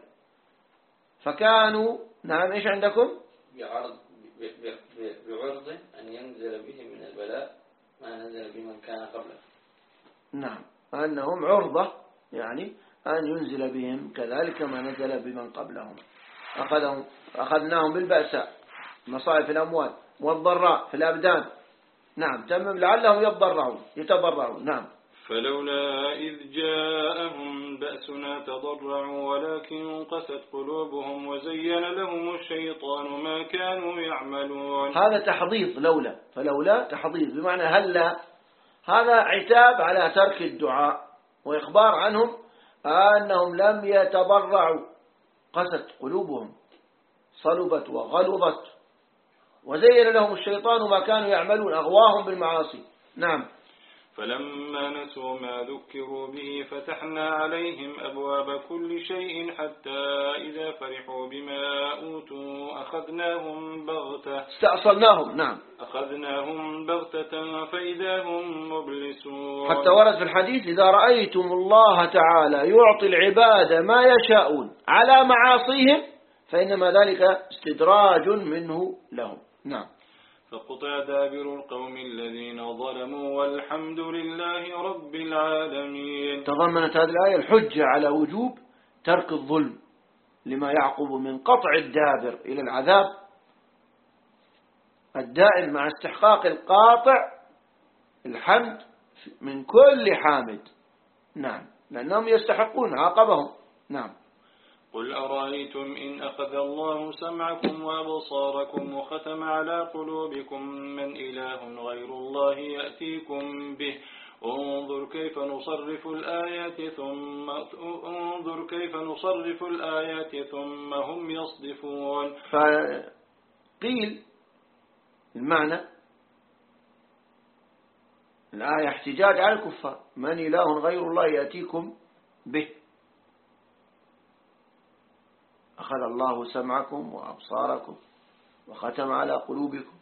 فكانوا نعم إيش عندكم بعرض بعرض أن ينزل به من البلاء ما نزل بمن كان قبله. نعم أنهم عرضة، يعني أن ينزل بهم كذلك ما نزل بمن قبلهم. أخذهم أخذناهم بالبأساء مصائب في الأموال والضراء في الأبدان. نعم تمام لعلهم يتضرعون يتضرعون. نعم فلولا إذ جاءهم بأسنا تضرعوا ولكن قست قلوبهم وزين لهم الشيطان ما كانوا يعملون. هذا تحضيض لولا، فلولا تحضيض بمعنى هلا، هذا عتاب على ترك الدعاء وإخبار عنهم أنهم لم يتضرعوا، قست قلوبهم صلبت وغلظت وزين لهم الشيطان ما كانوا يعملون أغواهم بالمعاصي. نعم فلما نسوا ما ذكروا به فتحنا عليهم أبواب كل شيء حتى إذا فرحوا بما أوتوا أخذناهم بغتة استأصلناهم. نعم أخذناهم بغتة فإذا هم مبلسون. حتى ورد في الحديث إذا رأيتم الله تعالى يعطي العباد ما يشاءون على معاصيهم فإنما ذلك استدراج منه لهم. نعم فقطع دابر القوم الذين ظلموا والحمد لله رب العالمين. تضمنت هذه الآية الحجة على وجوب ترك الظلم لما يعقب من قطع الدابر إلى العذاب الدائم مع استحقاق القاطع الحمد من كل حامد. نعم لأنهم يستحقون عاقبهم. نعم قل أرأيتم إن أخذ الله سمعكم وأبصاركم وختم على قلوبكم من إله غير الله يأتيكم به انظر كيف نصرف الآيات ثم انظر كيف نصرف الآيات ثم هم يصدفون. فقيل المعنى الآية احتجاج على الكفار من إله غير الله يأتيكم به، أخذ الله سمعكم وأبصاركم وختم على قلوبكم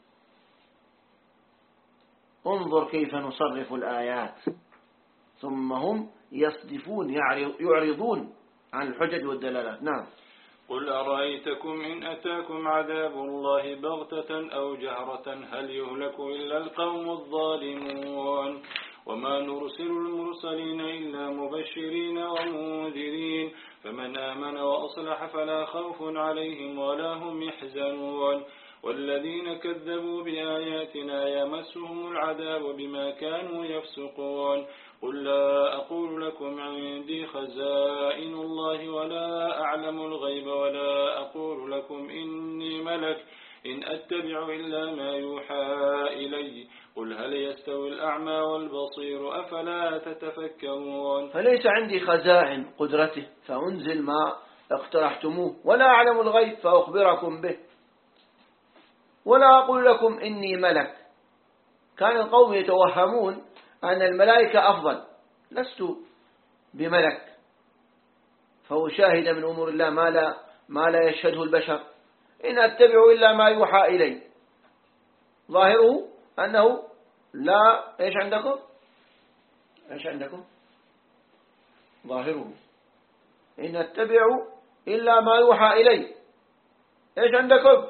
انظر كيف نصرف الآيات ثم هم يصدفون يعرضون عن الحجج والدلالات. نعم قل أرأيتكم إن أتاكم عذاب الله بغتة أو جهرة هل يهلك إلا القوم الظالمون وما نرسل المرسلين إلا مبشرين ومنذرين فمن آمن وأصلح فلا خوف عليهم ولا هم يحزنون والذين كذبوا بآياتنا يمسهم العذاب بما كانوا يفسقون. قل لا أقول لكم عندي خزائن الله ولا أعلم الغيب ولا أقول لكم إني ملك إن أتبع إلا ما يوحى إلي قل هل يستوي الأعمى والبصير أفلا تتفكرون. فليس عندي خزائن قدرته فأنزل ما اقترحتموه ولا أعلم الغيب فأخبركم به ولا أقول لكم إني ملك. كان القوم يتوهمون أن الملائكة أفضل، لست بملك فهو شاهد من أمور الله ما لا, ما لا يشهده البشر إن أتبع إلا ما يوحى إلي. ظاهره أنه لا إيش عندكم إيش عندكم ظاهره إن أتبع إلا ما يوحى إلي. إيش عندكم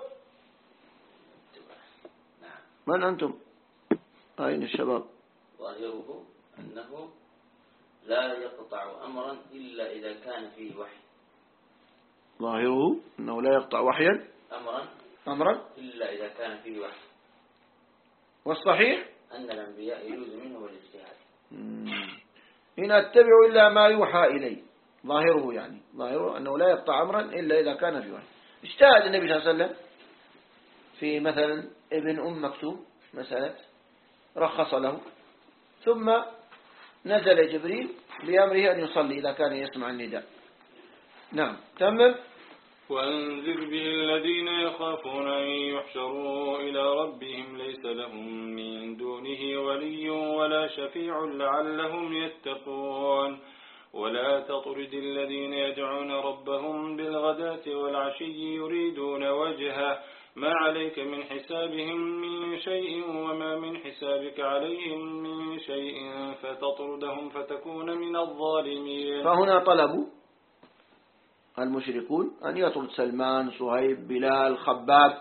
من أنتم أين الشباب؟ ظاهره أنه لا يقطع أمرا إلا إذا كان فيه وحي. ظاهره أنه لا يقطع وحيا أمرا أمرا إلا إذا كان فيه وحي. والصحيح أن الأنبياء يجوز منه الاجتهاد. إن أتبع إلا ما يوحى إلي ظاهره يعني ظاهره أنه لا يقطع أمرا إلا إذا كان في وحي. اجتهد النبي صلى الله عليه وسلم في مثلا ابن أم مكتوم مسألة رخص له، ثم نزل جبريل بأمره أن يصلي إذا كان يسمع النداء. نعم تمام. وأنذر به الذين يخافون أن يحشروا إلى ربهم ليس لهم من دونه ولي ولا شفيع لعلهم يتقون. ولا تطرد الذين يدعون ربهم بالغداة والعشي يريدون وجهه ما عليك من حسابهم من شيء وما من حسابك عليهم من شيء فتطردهم فتكون من الظالمين. فهنا طلبوا المشركون أن يطرد سلمان، صهيب، بلال، خباب،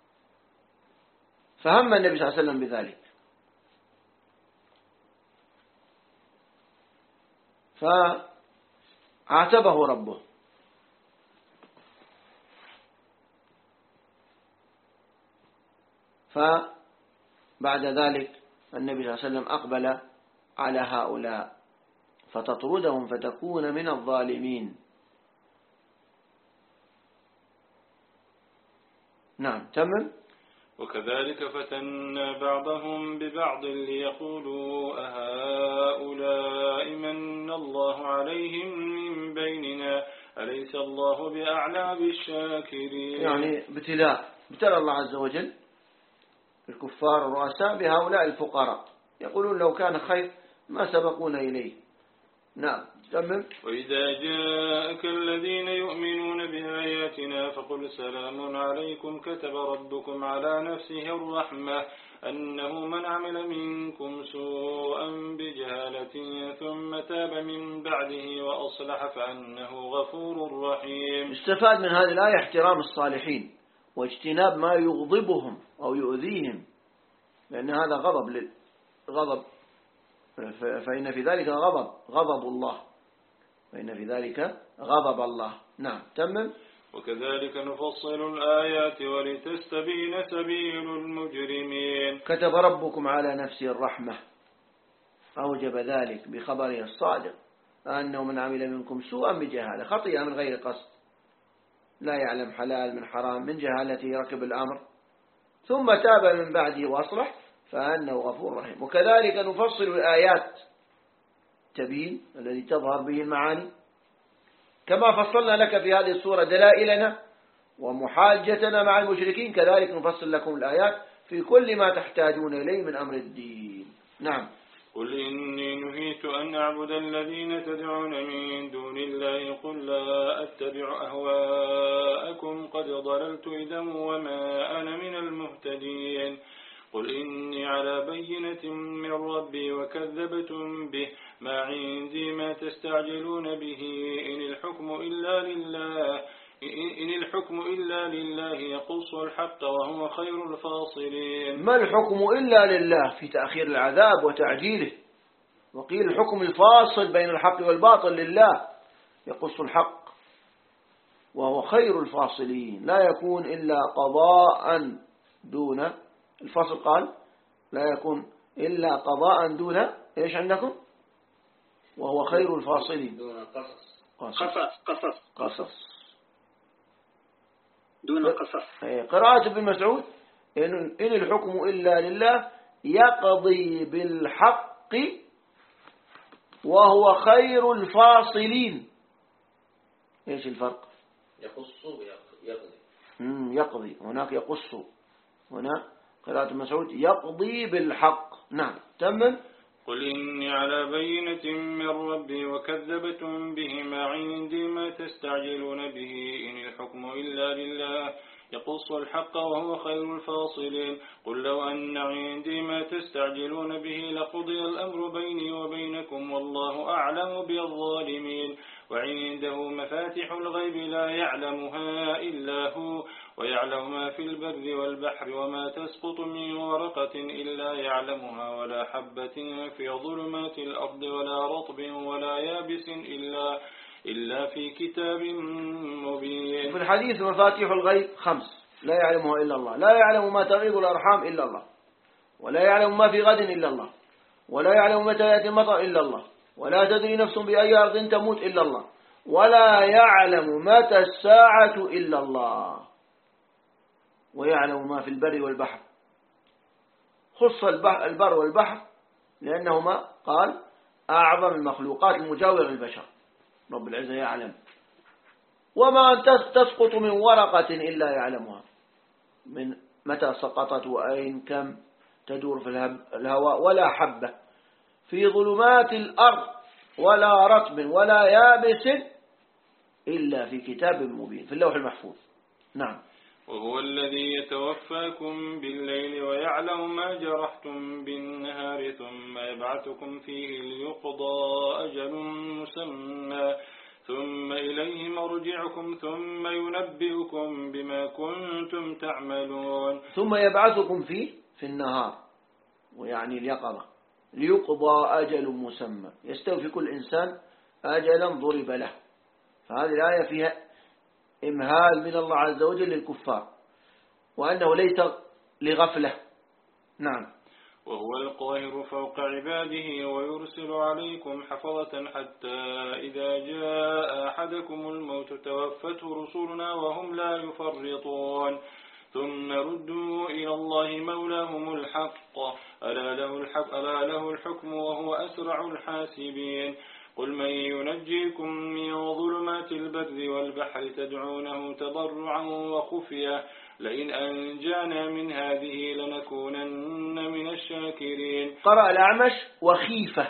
فهم النبي صلى الله عليه وسلم بذلك، فعاتبه ربه. فبعد ذلك النبي صلى الله عليه وسلم أقبل على هؤلاء فتطردهم فتكون من الظالمين. نعم تمام. وكذلك فتنا بعضهم ببعض ليقولوا أهؤلاء من الله عليهم من بيننا أليس الله بأعلى بالشاكرين. يعني ابتلاء، ابتلى الله عز وجل الكفار الرؤساء بهؤلاء الفقراء، يقولون لو كان خير ما سبقونا إليه. نعم تمام. وإذا جاءك الذين يؤمنون بآياتنا فقل سلام عليكم كتب ربكم على نفسه الرحمة أنه من عمل منكم سوءا بجهالة ثم تاب من بعده وأصلح فأنه غفور رحيم. استفاد من هذه الآية احترام الصالحين واجتناب ما يغضبهم أو يؤذيهم، لأن هذا غضب للغضب، فإن في ذلك غضب غضب الله، فإن في ذلك غضب الله. نعم تمام. وكذلك نفصل الآيات ولتستبين سبيل المجرمين. كتب ربكم على نفسه الرحمة، أوجب ذلك بخبره الصادق أنه من عمل منكم سوءا بجهالة، خطيئة من غير قصد، لا يعلم حلال من حرام، من جهالته ركب الأمر ثم تاب من بعده وأصلح فأنه غفور رحيم. وكذلك نفصل الآيات تبين الذي تظهر به المعاني، كما فصلنا لك في هذه السورة دلائلنا ومحاجتنا مع المشركين، كذلك نفصل لكم الآيات في كل ما تحتاجون إليه من أمر الدين. نعم. قل إني نهيت أن أعبد الذين تدعون من دون الله قل لا أتبع أهواءكم قد ضللت إذا وما أنا من المهتدين. قل إني على بينة من ربي وكذبتم به ما عندي ما تستعجلون به إن الحكم إلا لله إن الحكم إلا لله يقص الحق وهو خير الفاصلين. ما الحكم إلا لله في تأخير العذاب وتعجيله، وقيل الحكم الفاصل بين الحق والباطل لله يقص الحق وهو خير الفاصلين، لا يكون إلا قضاء دون الفصل، قال لا يكون إلا قضاء دون إيش عندكم؟ وهو خير الفاصلين. دون قصص. قصص قصص قصص دون قصص. قراءة ابن مسعود إن الحكم إلا لله يقضي بالحق وهو خير الفاصلين. إيش الفرق؟ يقص ويقضي. امم يقضي، هناك يقص، هنا قراءة ابن مسعود يقضي بالحق. نعم تمام. قل إني على بينة من ربي وكذبتم به ما عندي ما تستعجلون به إن الحكم إلا لله يقص الحق وهو خير الفاصلين. قل لو أن عندي ما تستعجلون به لقضي الأمر بيني وبينكم والله أعلم بالظالمين. وعنده مفاتح الغيب لا يعلمها إلا هو ويعلم ما في البر والبحر وما تسقط من ورقة إلا يعلمها ولا حبة في ظلمات الأرض ولا رطب ولا يابس إلا إلا في كتاب مبين. في الحديث مفاتيح الغيب خمس لا يعلمها إلا الله، لا يعلم ما تغيض الأرحام إلا الله، ولا يعلم ما في غد إلا الله، ولا يعلم متى يأتي المطر إلا الله، ولا تدري نفس بأي أرض تموت إلا الله، ولا يعلم متى الساعة إلا الله ويعلم ما في البر والبحر. خص البر والبحر لأنهما قال أعظم المخلوقات المجاورة للبشر. رب العزة يعلم. وما تسقط من ورقة إلا يعلمها، من متى سقطت وأين كم تدور في الهواء، ولا حبة في ظلمات الأرض ولا رطب ولا يابس إلا في كتاب مبين في اللوح المحفوظ. نعم. وهو الذي يتوفاكم بالليل ويعلم ما جرحتم بالنهار ثم يبعثكم فيه ليقضى أجل مسمى ثم إليه مرجعكم ثم ينبئكم بما كنتم تعملون. ثم يبعثكم فيه في النهار ويعني اليقظة ليقضى أجل مسمى، يستوفي كل إنسان أجلا ضرب له. فهذه الآية فيها إمهال من الله عز وجل للكفار وأنه ليس لغفلة. نعم. وهو القاهر فوق عباده ويرسل عليكم حفظة حتى إذا جاء أحدكم الموت توفته رسلنا وهم لا يفرطون ثم ردوا إلى الله مولاهم الحق ألا له الحكم, ألا له الحكم وهو أسرع الحاسبين. قل من ينجيكم من ظلمات البر والبحر تدعونه تضرعا وخفية لئن أنجانا من هذه لنكونن من الشاكرين. قرأ الأعمش وخيفة،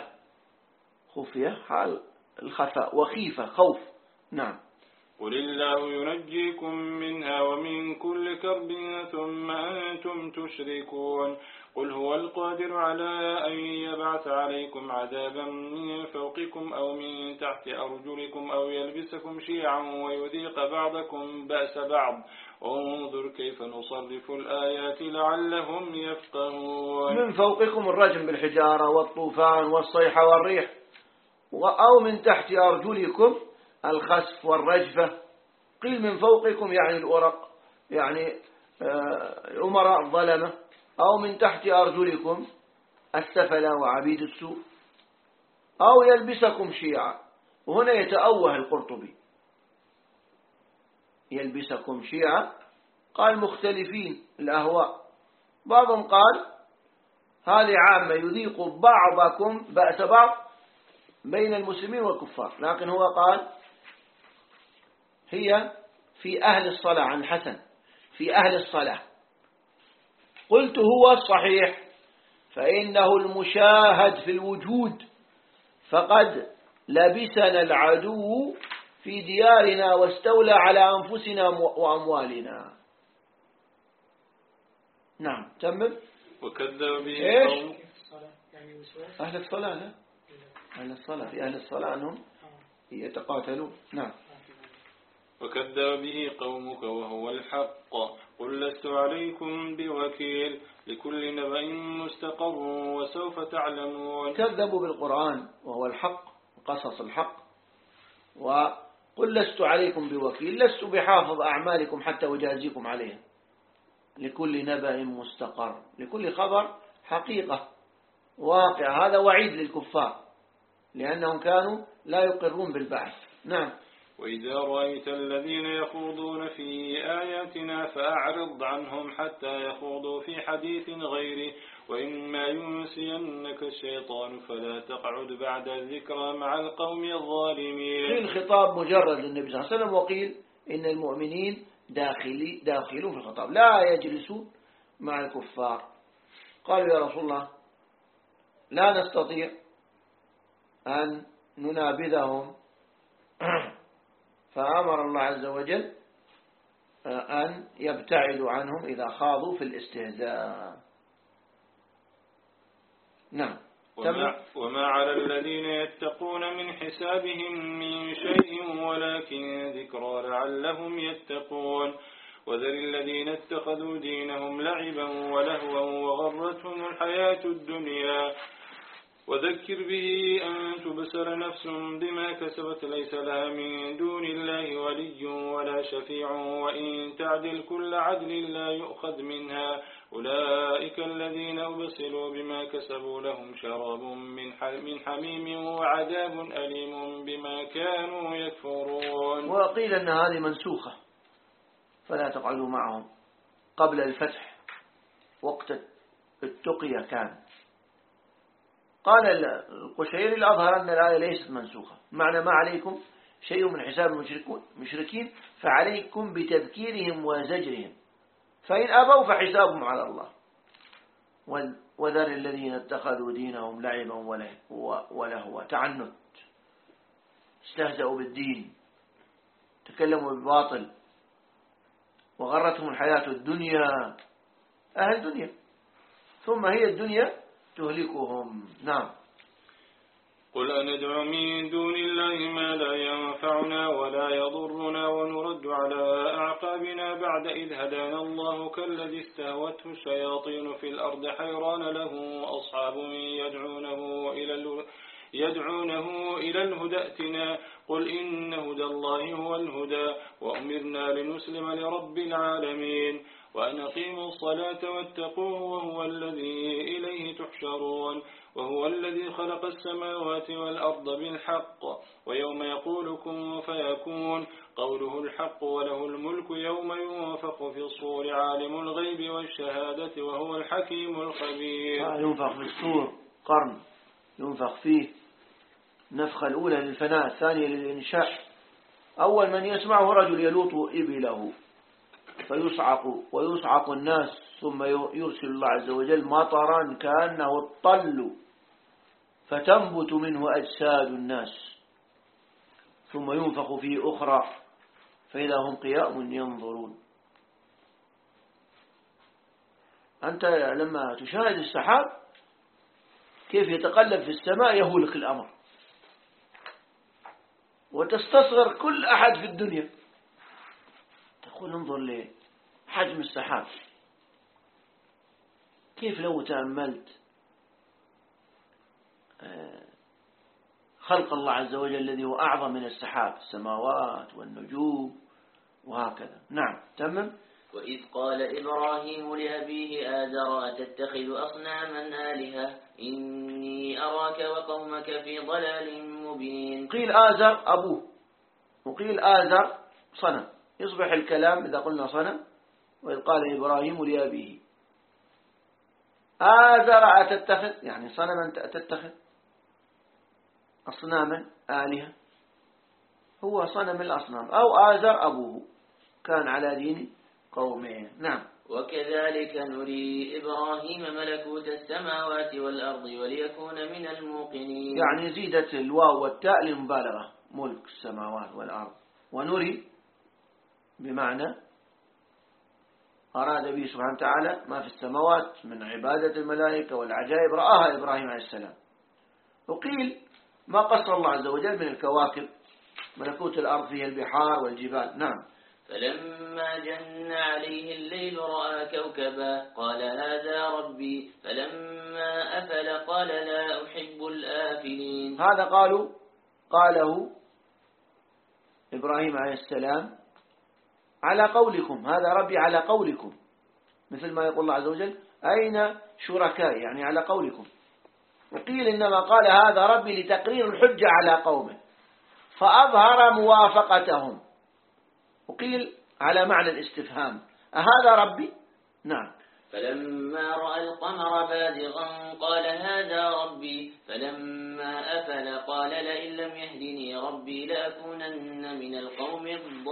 خفية حال الخفاء، وخيفة خوف. نعم. قل الله ينجيكم منها ومن كل كرب ثم أنتم تشركون. قل هو القادر على أن يبعث عليكم عذابا من فوقكم أو من تحت أرجلكم أو يلبسكم شيعا ويذيق بعضكم بأس بعض انظر كيف نصرف الآيات لعلهم يفقهون. من فوقكم الرجم بالحجارة والطوفان والصيحة والريح، أو من تحت أرجلكم الخسف والرجفة. قيل من فوقكم يعني الأورق، يعني الأمراء الظلمة، أو من تحت أرجلكم السفلة وعبيد السوء، أو يلبسكم شيعا. وهنا يتأوه القرطبي يلبسكم شيعا، قال مختلفين الأهواء. بعضهم قال هذه عامة يذيق بعضكم بأس بعض بين المسلمين والكفار، لكن هو قال هي في أهل الصلاة عن حسن في أهل الصلاة. قلت هو الصحيح فإنه المشاهد في الوجود، فقد لبسنا العدو في ديارنا واستولى على أنفسنا وأموالنا. نعم. تمام. وكذب به إيش أهل الصلاة؟ لا، أهل الصلاة في أهل الصلاة أنهم يتقاتلون. نعم. وكذب به قومك وهو الحق قل لست عليكم بوكيل لكل نبأ مستقر وسوف تعلمون. كذبوا بالقرآن وهو الحق قصص الحق، وقل لست عليكم بوكيل، لست بحافظ أعمالكم حتى أجازيكم عليها. لكل نبأ مستقر، لكل خبر حقيقة واقع. هذا وعيد للكفار لأنهم كانوا لا يقرون بالبعث. نعم. وإذا رأيت الذين يخوضون في آياتنا فأعرض عنهم حتى يخوضوا في حديث غيره وإما ينسينك الشيطان فلا تقعد بعد الذكرى مع القوم الظالمين. قيل خطاب مجرد للنبي صلى الله عليه وسلم، وقيل إن المؤمنين داخلي داخلون في الخطاب لا يجلسون مع الكفار. قالوا يا رسول الله لا نستطيع أن ننابذهم، فأمر الله عز وجل أن يبتعدوا عنهم إذا خاضوا في الاستهزاء. نعم. وما, وما على الذين يتقون من حسابهم من شيء ولكن ذكرى لعلهم يتقون. وذر الذين اتخذوا دينهم لعبا ولهوا وغرتهم الحياة الدنيا وذكر به أن تبصر نفس بما كسبت ليس لها من دون الله ولي ولا شفيع وإن تعدل كل عدل لا يؤخذ منها أولئك الذين أبصروا بما كسبوا لهم شراب من حميم وعذاب أليم بما كانوا يكفرون. وقيل أن هذه منسوخة فلا تقعدوا معهم قبل الفتح وقت التقية كان. قال القشيري الأظهر أن الآية ليست منسوخة، معنى ما عليكم شيء من حساب المشركين فعليكم بتذكيرهم وزجرهم، فإن أبوا فحسابهم على الله. وذر الذين اتخذوا دينهم لعبا ولهوا، تعنت، استهزأوا بالدين، تكلموا بالباطل، وغرتهم الحياة الدنيا، أهل الدنيا، ثم هي الدنيا تهلكهم. نعم. قل أندعو من دون الله ما لا ينفعنا ولا يضرنا ونرد على أعقابنا بعد إذ هدانا الله كالذي استهوته الشياطين في الأرض حيران له أصحاب يدعونه إلى يدعونه إلى الهدى ائتنا قل إن هدى الله هو الهدى وأمرنا لنسلم لرب العالمين وأن أقيموا الصلاة واتقوه وهو الذي إليه تحشرون وهو الذي خلق السماوات والأرض بالحق ويوم يقول كن فيكون قوله الحق وله الملك يوم ينفخ في الصور عالم الغيب والشهادة وهو الحكيم الخبير. ينفخ في الصور قرن، ينفخ فيه النفخة الأولى للفناء، الثانية للإنشاء. أول من يسمعه رجل يلوط إبله فيصعق ويصعق الناس، ثم يرسل الله عز وجل مطرا كأنه الطل فتنبت منه أجساد الناس، ثم ينفخ فيه أخرى فإذا هم قيام ينظرون. أنت لما تشاهد السحاب كيف يتقلب في السماء يهولك الأمر، وتستصغر كل أحد في الدنيا، تقول انظر لحجم السحاب، كيف لو تأملت خلق الله عز وجل الذي هو أعظم من السحاب، السماوات والنجوم وهكذا. نعم. تمام. وإذ قال إبراهيم لأبيه آزر أتتخذ أصناما آلهة إني أراك وقومك في ضلال مبين. قيل آزر أبوه، وقيل آزر صنم، يصبح الكلام إذا قلنا صنم. وإذ قال إبراهيم لأبيه آزر أتتخذ، يعني صنما تتخذ أصناما آلهة، هو صنم الأصنام، أو آزر أبوه كان على دين قومه. نعم. وكذلك نري إبراهيم ملكوت السماوات والأرض وليكون من الموقنين. يعني زيدت الواو والتاء للمبالغة، ملك السماوات والأرض. ونري بمعنى أراد به سبحانه وتعالى ما في السماوات من عبادة الملائكة والعجائب رآها إبراهيم عليه السلام. وقيل ما قصر الله عز وجل من الكواكب، ملكوت الأرض فيها البحار والجبال. نعم. فلما جن عليه الليل رأى كوكبا قال هذا ربي فلما أفل قال لا أحب الآفلين. هذا قالوا قاله إبراهيم عليه السلام على قولكم، هذا ربي على قولكم، مثل ما يقول الله عز وجل أين شركائي، يعني على قولكم. وقيل إنما قال هذا ربي لتقرير الحجة على قومه فأظهر موافقتهم. وقيل على معنى الاستفهام أهذا ربي؟ نعم. فلما رأى القمر بازغا قال هذا ربي فلما أفل قال لئن لم يهدني ربي لأكونن من القوم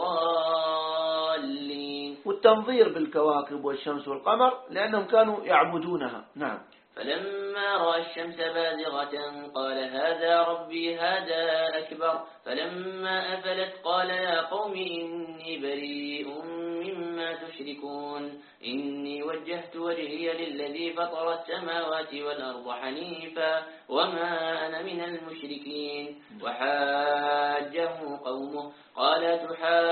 الضالين. والتنظير بالكواكب والشمس والقمر لأنهم كانوا يعبدونها. نعم. فلما رأى الشمس بازغة قال هذا ربي هذا أكبر فلما أفلت قال يا قوم إني بريء مما تشركون إني وجهت وجهي للذي فطر السماوات والأرض حنيفا وما أنا من المشركين. وحاجه قومه قال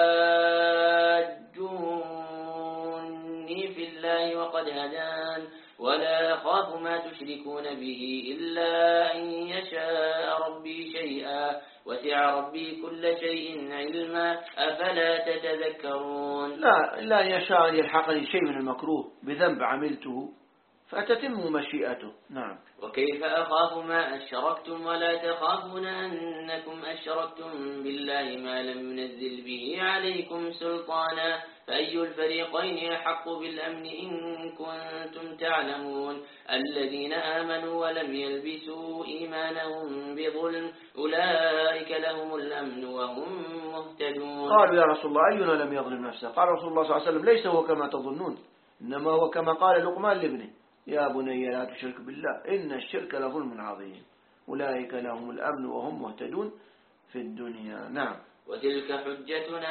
تحاجوني في الله وقد هدان ولا أخاف ما تشركون به إلا أن يشاء ربي ربي شيئا وسع ربي كل شيء علما أفلا تتذكرون. لا لا يشاء أن يلحقني شيء من المكروه بذنب عملته فتتم مشيئته. نعم. وكيف أخاف ما أشركتم ولا تخافون أنكم أشركتم بالله ما لم ينزل به عليكم سلطانا فأي الفريقين أحق بالأمن إن كنتم تعلمون. الذين آمنوا ولم يلبسوا إيمانهم بظلم أولئك لهم الأمن وهم مهتدون. قالوا يا رسول الله أينا لم يظلم نفسه؟ قال رسول الله صلى الله عليه وسلم ليس هو كما تظنون إنما هو كما قال لقمان لابنه يا بني لا تشرك بالله إن الشرك لظلم عظيم أولئك لهم الأمن وهم مهتدون في الدنيا. نعم. وتلك حجتنا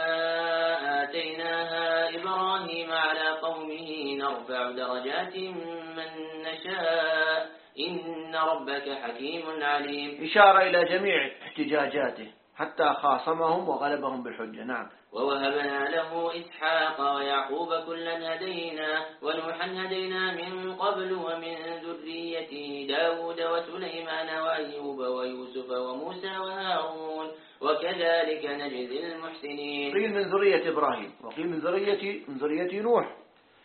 آتيناها إبراهيم على قومه نرفع درجات من نشاء إن ربك حكيم عليم. إشارة إلى جميع احتجاجاته حتى خاصمهم وغلبهم بالحجة. نعم. ووهبنا له إسحاق ويعقوب كلا هدينا ونوحا هدينا من قبل ومن ذريته داود وسليمان وأيوب ويوسف وموسى وهارون وكذلك نجزي المحسنين. قيل من ذرية إبراهيم وقيل من ذرية من ذرية نوح.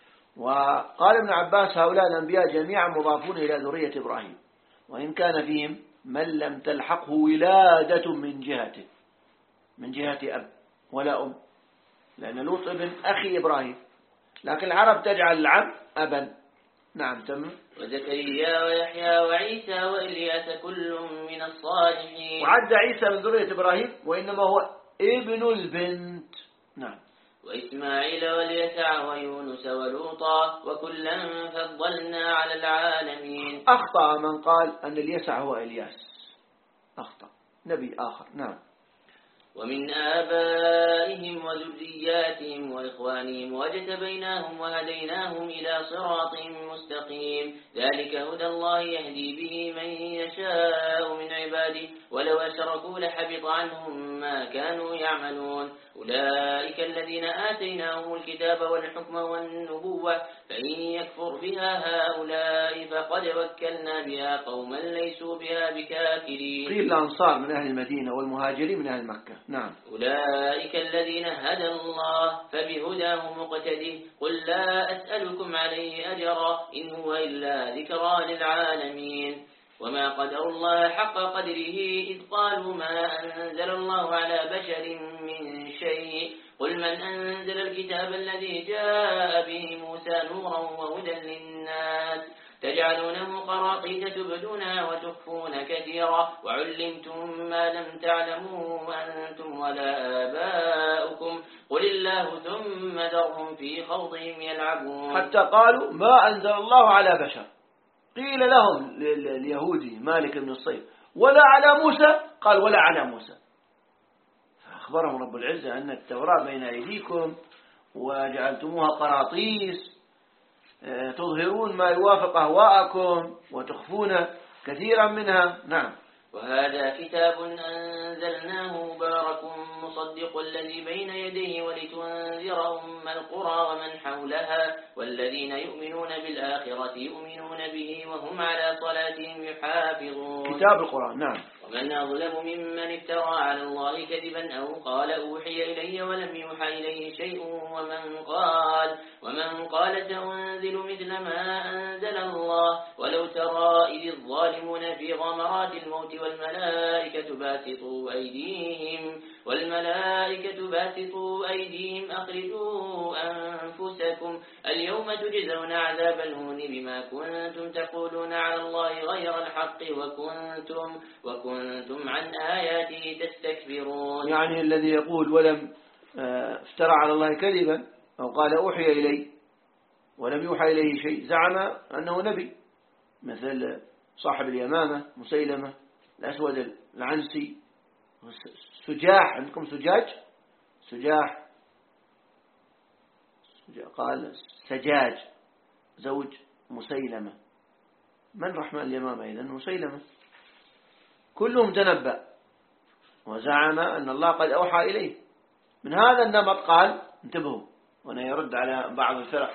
وقال ابن عباس هؤلاء الأنبياء جميعا مضافون إلى ذرية إبراهيم وإن كان فيهم من لم تلحقه ولادة من جهته من جهة أب ولا أم لأن لوط ابن أخي إبراهيم لكن العرب تجعل العم أبا. نعم. تم. وزكريا ويحيى وعيسى وإلياس كل من الصالحين. وعد عيسى من ذرية إبراهيم وإنما هو ابن البنت. نعم. وإسماعيل واليسع ويونس ولوطا وكلا فضلنا على العالمين. أخطأ من قال أن اليسع هو إلياس أخطأ نبي آخر. نعم. ومن آبائهم وذرياتهم وإخوانهم واجتبيناهم وهديناهم إلى صراط مستقيم ذلك هدى الله يهدي به من يشاء من عباده ولو أشركوا لحبط عنهم ما كانوا يعملون. أولئك الذين آتيناهم الكتاب والحكم والنبوة فإن يكفر بها هؤلاء فقد وكلنا بها قوما ليسوا بها بكافرين. قيل الأنصار من أهل المدينة والمهاجرين من أهل مكة. نعم. أولئك الذين هدى الله فبهداه مقتده قل لا أسألكم عليه أجرا إن هو إلا ذكرى للعالمين. وما قدر الله حق قدره إذ قالوا ما أنزل الله على بشر من شيء قل من أنزل الكتاب الذي جاء به موسى نورا وهدى للناس تجعلونه قراطيس تبدونها وتخفون كثيرا وعلمتم ما لم تعلموا أنتم ولا آباؤكم قل الله ثم ذرهم في خوضهم يلعبون. حتى قالوا ما أنزل الله على بشر. قيل لهم اليهودي مالك بن الصيف ولا على موسى قال ولا على موسى. فأخبرهم رب العزة أن التوراة بين أيديكم وجعلتموها قراطيس تظهرون ما يوافق أهواءكم وتخفون كثيرا منها. نعم. وهذا كتاب أنزلناه مبارك مصدق الذي بين يديه ولتنذر أم القرى ومن حولها والذين يؤمنون بالآخرة يؤمنون به وهم على صلاتهم يحافظون. كتاب القرآن. نعم. ومن أظلم ممن افترى على الله كذبا أو قال أوحي إلي ولم يوحى إليه شيء ومن قال ومن قال سأنزل مثل ما أنزل الله ولو ترى إذ الظالمون في غمرات الموت والملائكة باسطوا أيديهم والملائكة باسطوا أيديهم أخرجوا أنفسكم اليوم تجزون عذاب الهون بما كنتم تقولون على الله غير الحق وكنتم وكنتم عن آياته تستكبرون. يعني الذي يقول ولم افترى على الله كذبا أو قال أوحي إليه ولم يوحى إليه شيء زعم أنه نبي مثل صاحب اليمامة مسيلمة الأسود العنسي سجاح. عندكم سجاج سجاح قال سجاج زوج مسيلمة. من رحمن اليمامة إذن مسيلمة كلهم تنبأ وزعم أن الله قد أوحى إليه. من هذا النمط قال انتبهوا وأنا يرد على بعض الفرق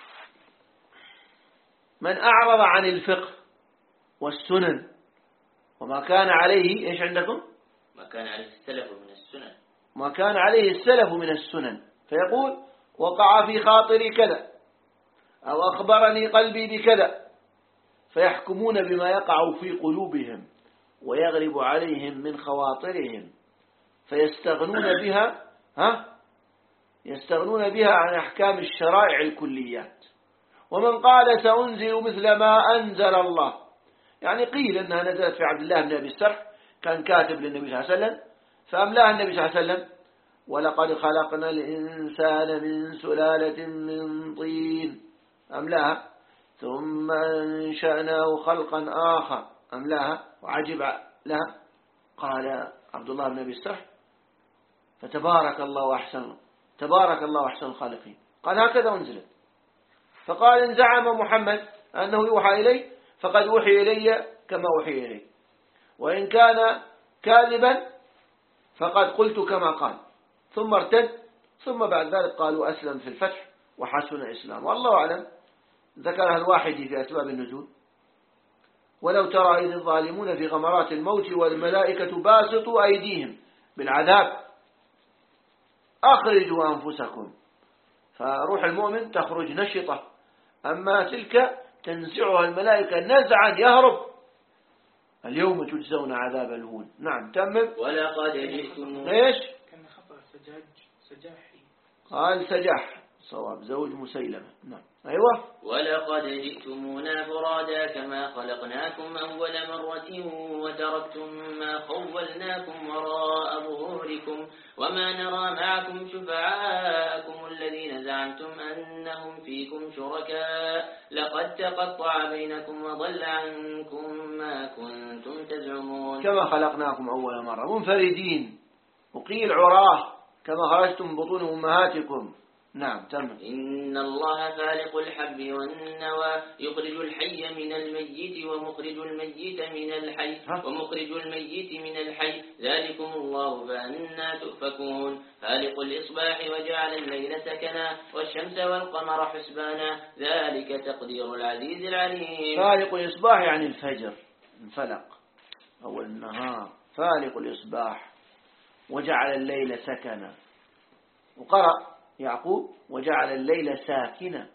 من أعرض عن الفقه والسنن وما كان عليه إيش عندكم؟ ما كان عليه السلف من السنن. ما كان عليه السلف من السنن. فيقول وقع في خاطري كذا أو أخبرني قلبي بكذا، فيحكمون بما يقع في قلوبهم ويغلب عليهم من خواطرهم، فيستغنون بها ها يستغنون بها عن أحكام الشرائع الكليات. ومن قال سأنزل مثل ما أنزل الله، يعني قيل أنها نزلت في عبد الله بن أبي السرح، كان كاتب للنبي صلى الله عليه وسلم فأملاها النبي صلى الله عليه وسلم: ولقد خلقنا الإنسان من سلالة من طين، أملاها. ثم أنشأناه خلقا آخر، أملاها وعجب لها. قال عبد الله بن أبي السرح: فتبارك الله أحسن تبارك الله أحسن الخالقين. قال هكذا أنزلت. فقال إن زعم محمد أنه يوحى إليه فقد أوحي إلي كما أوحي إليه، وإن كان كاذبا فقد قلت كما قال. ثم ارتد، ثم بعد ذلك قالوا أسلم في الفتح وحسن إسلام. والله أعلم. ذكرها الواحدي في أسباب النزول: ولو ترى إذ الظالمون في غمرات الموت والملائكة باسطوا أيديهم بالعذاب أخرجوا أنفسكم. فروح المؤمن تخرج نشطة، أما تلك تنزعها الملائكة نزعا يهرب. اليوم تجزون عذاب الهون. نعم تمم. ولقد جئتم ايش كان خطأ سجاج سجاحي، قال سجاح، صواب زوج مسيلمة. نعم أيوة. ولقد جئتمونا فرادا كما خلقناكم أول مرة وتركتم ما خولناكم وراء ظهوركم وما نرى معكم شفعاءكم الذين زعمتم أنهم فيكم شركاء لقد تقطع بينكم وضل عنكم ما كنتم تزعمون. كما خلقناكم أول مرة منفردين، وقيل عراه كما خرجتم من بطون أمهاتكم. نعم تمام. إن الله فالق الحب والنوى يخرج الحي من الميت ومخرج الميت من الحي ومخرج الميت من الحي ذلكم الله فأنا تؤفكون. فالق الإصباح وجعل الليل سكنا والشمس والقمر حسبانا ذلك تقدير العزيز العليم. فالق الإصباح يعني الفجر انفلق أو النهار. فالق الإصباح وجعل الليل سكنا. وقرأ يعقوب وجعل الليل ساكنا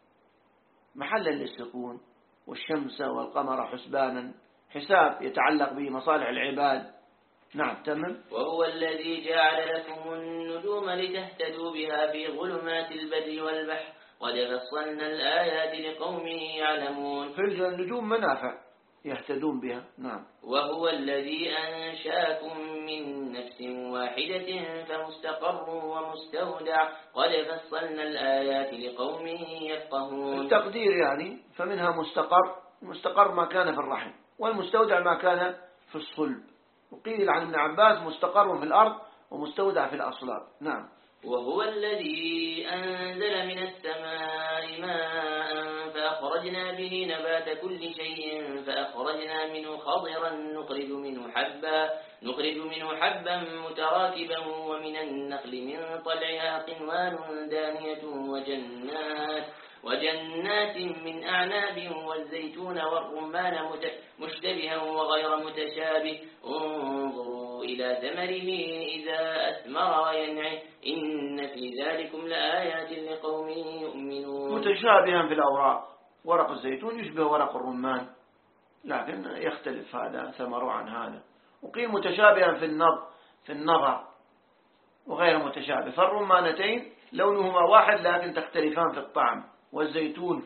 محلا للسكون، والشمس والقمر حسبانا، حساب يتعلق بمصالح العباد. نعم تمام. وهو الذي جعل لكم النجوم لتهتدوا بها في ظلمات البر والبحر قد فصلنا الآيات لقوم يعلمون. في النجوم منافع يهتدون بها. نعم. وهو الذي أنشاكم من نفس واحدة فمستقر ومستودع قد فصلنا الآيات لقوم يفقهون. التقدير يعني فمنها مستقر، مستقر ما كان في الرحم، والمستودع ما كان في الصلب. وقيل عن ابن عباس مستقر في الأرض ومستودع في الأصلاب. نعم. وهو الذي أنزل من السماء ماء فأخرجنا به نبات كل شيء فأخرجنا منه خضرا نخرج منه حبا نخرج منه حبا متراكبا ومن النخل من طلعها قنوان دانية وجنات وجنات من أعناب والزيتون والرمان مشتبها وغير متشابه انظروا إلى ثمره إذا أثمر وينعي إن في ذلكم لآيات لقوم يؤمنون. متشابها في الأوراق، ورق الزيتون يشبه ورق الرمان لكن يختلف هذا ثمره عن هذا. وقيل متشابها في النظر في النظر وغير متشابه. فالرمانتين لونهما واحد لكن تختلفان في الطعم. والزيتون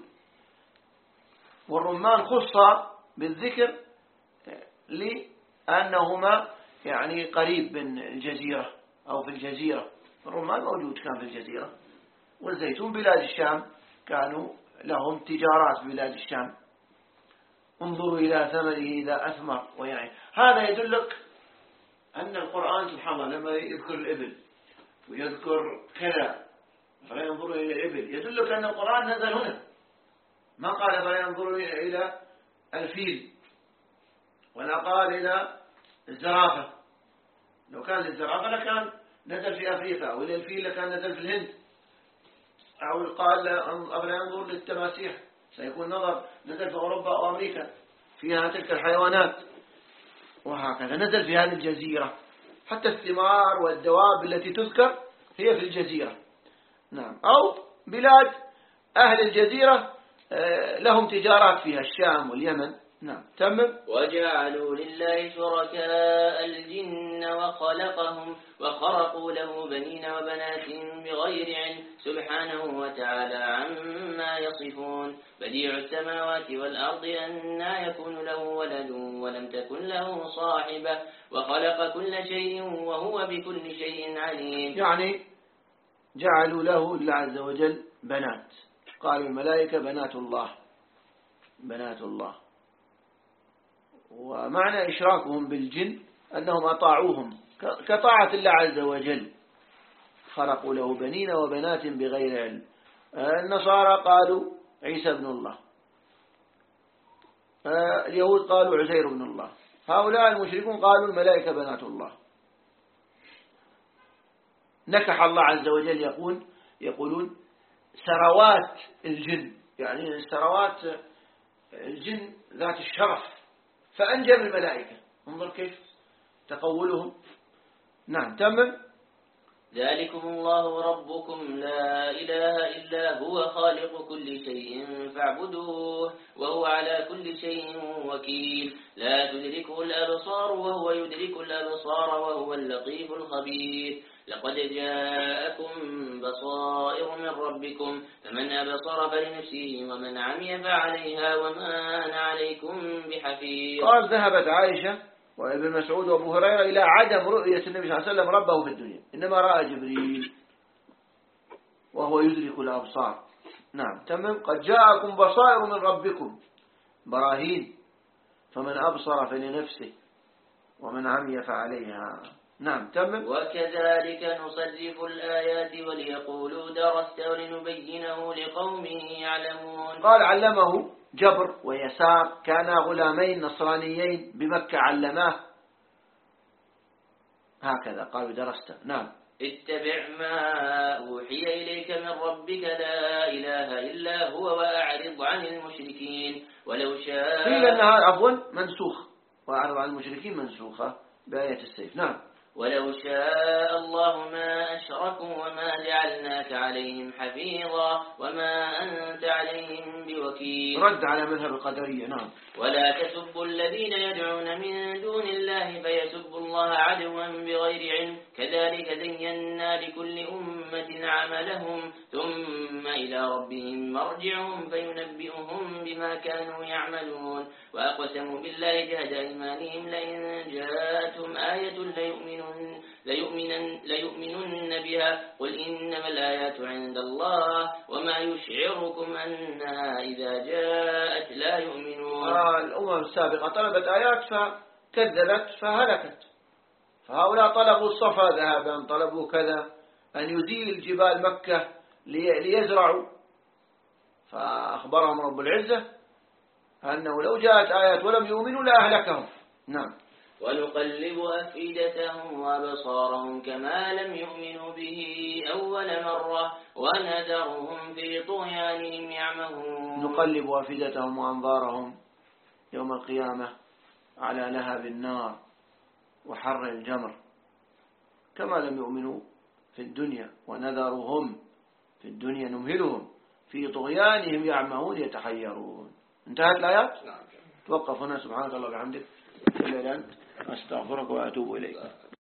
والرمان خص بالذكر لأنهما يعني قريب من الجزيرة أو في الجزيرة. الرمان موجود كان في الجزيرة، والزيتون بلاد الشام كانوا لهم تجارات بلاد الشام. انظروا إلى ثمره إذا أثمر ويعني. هذا يدلك أن القرآن سبحانه لما يذكر الإبل ويذكر كذا فلا ينظروا إلى الإبل يدلك أن القرآن نزل هنا. ما قال فلا ينظروا إلى الفيل ولا قال إلى الزرافة. لو كان للزرافة لكان نزل في أفريقيا، وإلى الفيل لكان نزل في الهند. أو قال أفلا ينظر للتماسيح سيكون نظر نزل في أوروبا أو أمريكا فيها تلك الحيوانات. وهكذا نزل في هذه الجزيرة، حتى الثمار والدواب التي تذكر هي في الجزيرة. نعم. أو بلاد أهل الجزيرة لهم تجارات فيها، الشام واليمن. نعم. تمم. وجعلوا لله شركاء الجن وخلقهم وخرقوا له بنين وبنات بغير علم سبحانه وتعالى عما يصفون. بديع السماوات والأرض أنى يكون له ولد ولم تكن له صاحبة وخلق كل شيء وهو بكل شيء عليم. يعني جعلوا له الله عز وجل بنات، قالوا الملائكة بنات الله، بنات الله. ومعنى إشراكهم بالجن أنهم أطاعوهم كطاعة الله عز وجل، خرقوا له بنين وبنات بغير علم. النصارى قالوا عيسى ابن الله، اليهود قالوا عزير ابن الله، هؤلاء المشركون قالوا الملائكة بنات الله. نكح الله عز وجل يقول يقولون سروات الجن، يعني سروات الجن ذات الشرف، فأنجب الملائكة. انظر كيف تقولهم. نعم. تمام. ذلكم الله ربكم لا إله إلا هو خالق كل شيء فاعبدوه وهو على كل شيء وكيل. لا تدركه الأبصار وهو يدرك الأبصار وهو اللطيف الخبير. لقد جاءكم بصائر من ربكم فمن أبصر فلنفسه ومن عمي فعليها وما أنا عليكم بحفيظ. قال ذهبت عائشة وابن مسعود وابو هريرة إلى عدم رؤية النبي صلى الله عليه وسلم ربه في الدنيا، إنما رأى جبريل وهو يدرك الأبصار. نعم. تمام. قد جاءكم بصائر من ربكم، براهين، فمن أبصر فلنفسه ومن عمي فعليها. نعم. تمام. وكذلك نصرف الآيات وليقولوا درست ولنبينه لقوم يعلمون. قال علمه جبر ويسار، كانا غلامين نصرانيين بمكة علماه، هكذا قالوا درست. نعم. اتبع ما أوحي إليك من ربك لا إله إلا هو وأعرض عن المشركين ولو شاء. قيل أنها عفوا منسوخ، وأعرض عن المشركين منسوخة بآية السيف. نعم. ولو شاء الله ما أشركوا وما جعلناك عليهم حفيظا وما أنت عليهم بوكيل. رد على مذهب القدرية. نعم. ولا تسبوا الذين يدعون من دون الله فيسبوا الله عدوا بغير علم كذلك زينا لكل أمة عملهم ثم إلى ربهم مرجعهم فينبئهم بما كانوا يعملون. وأقسموا بالله جهد أيمانهم لئن جاءتهم آية ليؤمنون ليؤمنن, ليؤمنن بها قل إنما الآيات عند الله وما يشعركم أنها إذا جاءت لا يؤمنون. آه الأمم السابقة طلبت آيات فكذبت فهلكت، فهؤلاء طلبوا الصفا ذهبا، طلبوا كذا، أن يزيل جبال مكة ليزرعوا، فأخبرهم رب العزة أنه لو جاءت آيات ولم يؤمنوا لأهلكهم. نعم. ونقلب أفئدتهم وأبصارهم كما لم يؤمنوا به أول مرة ونذرهم في طغيانهم يعمهون. نقلب أفئدتهم وأنظارهم يوم القيامة على لهب النار وحر الجمر كما لم يؤمنوا في الدنيا، ونذرهم في الدنيا نمهلهم في طغيانهم يعمهون يتحيرون. انتهت الآيات. توقف هنا. سبحانك الله وبحمدك أستغفرك وأتوب إليك.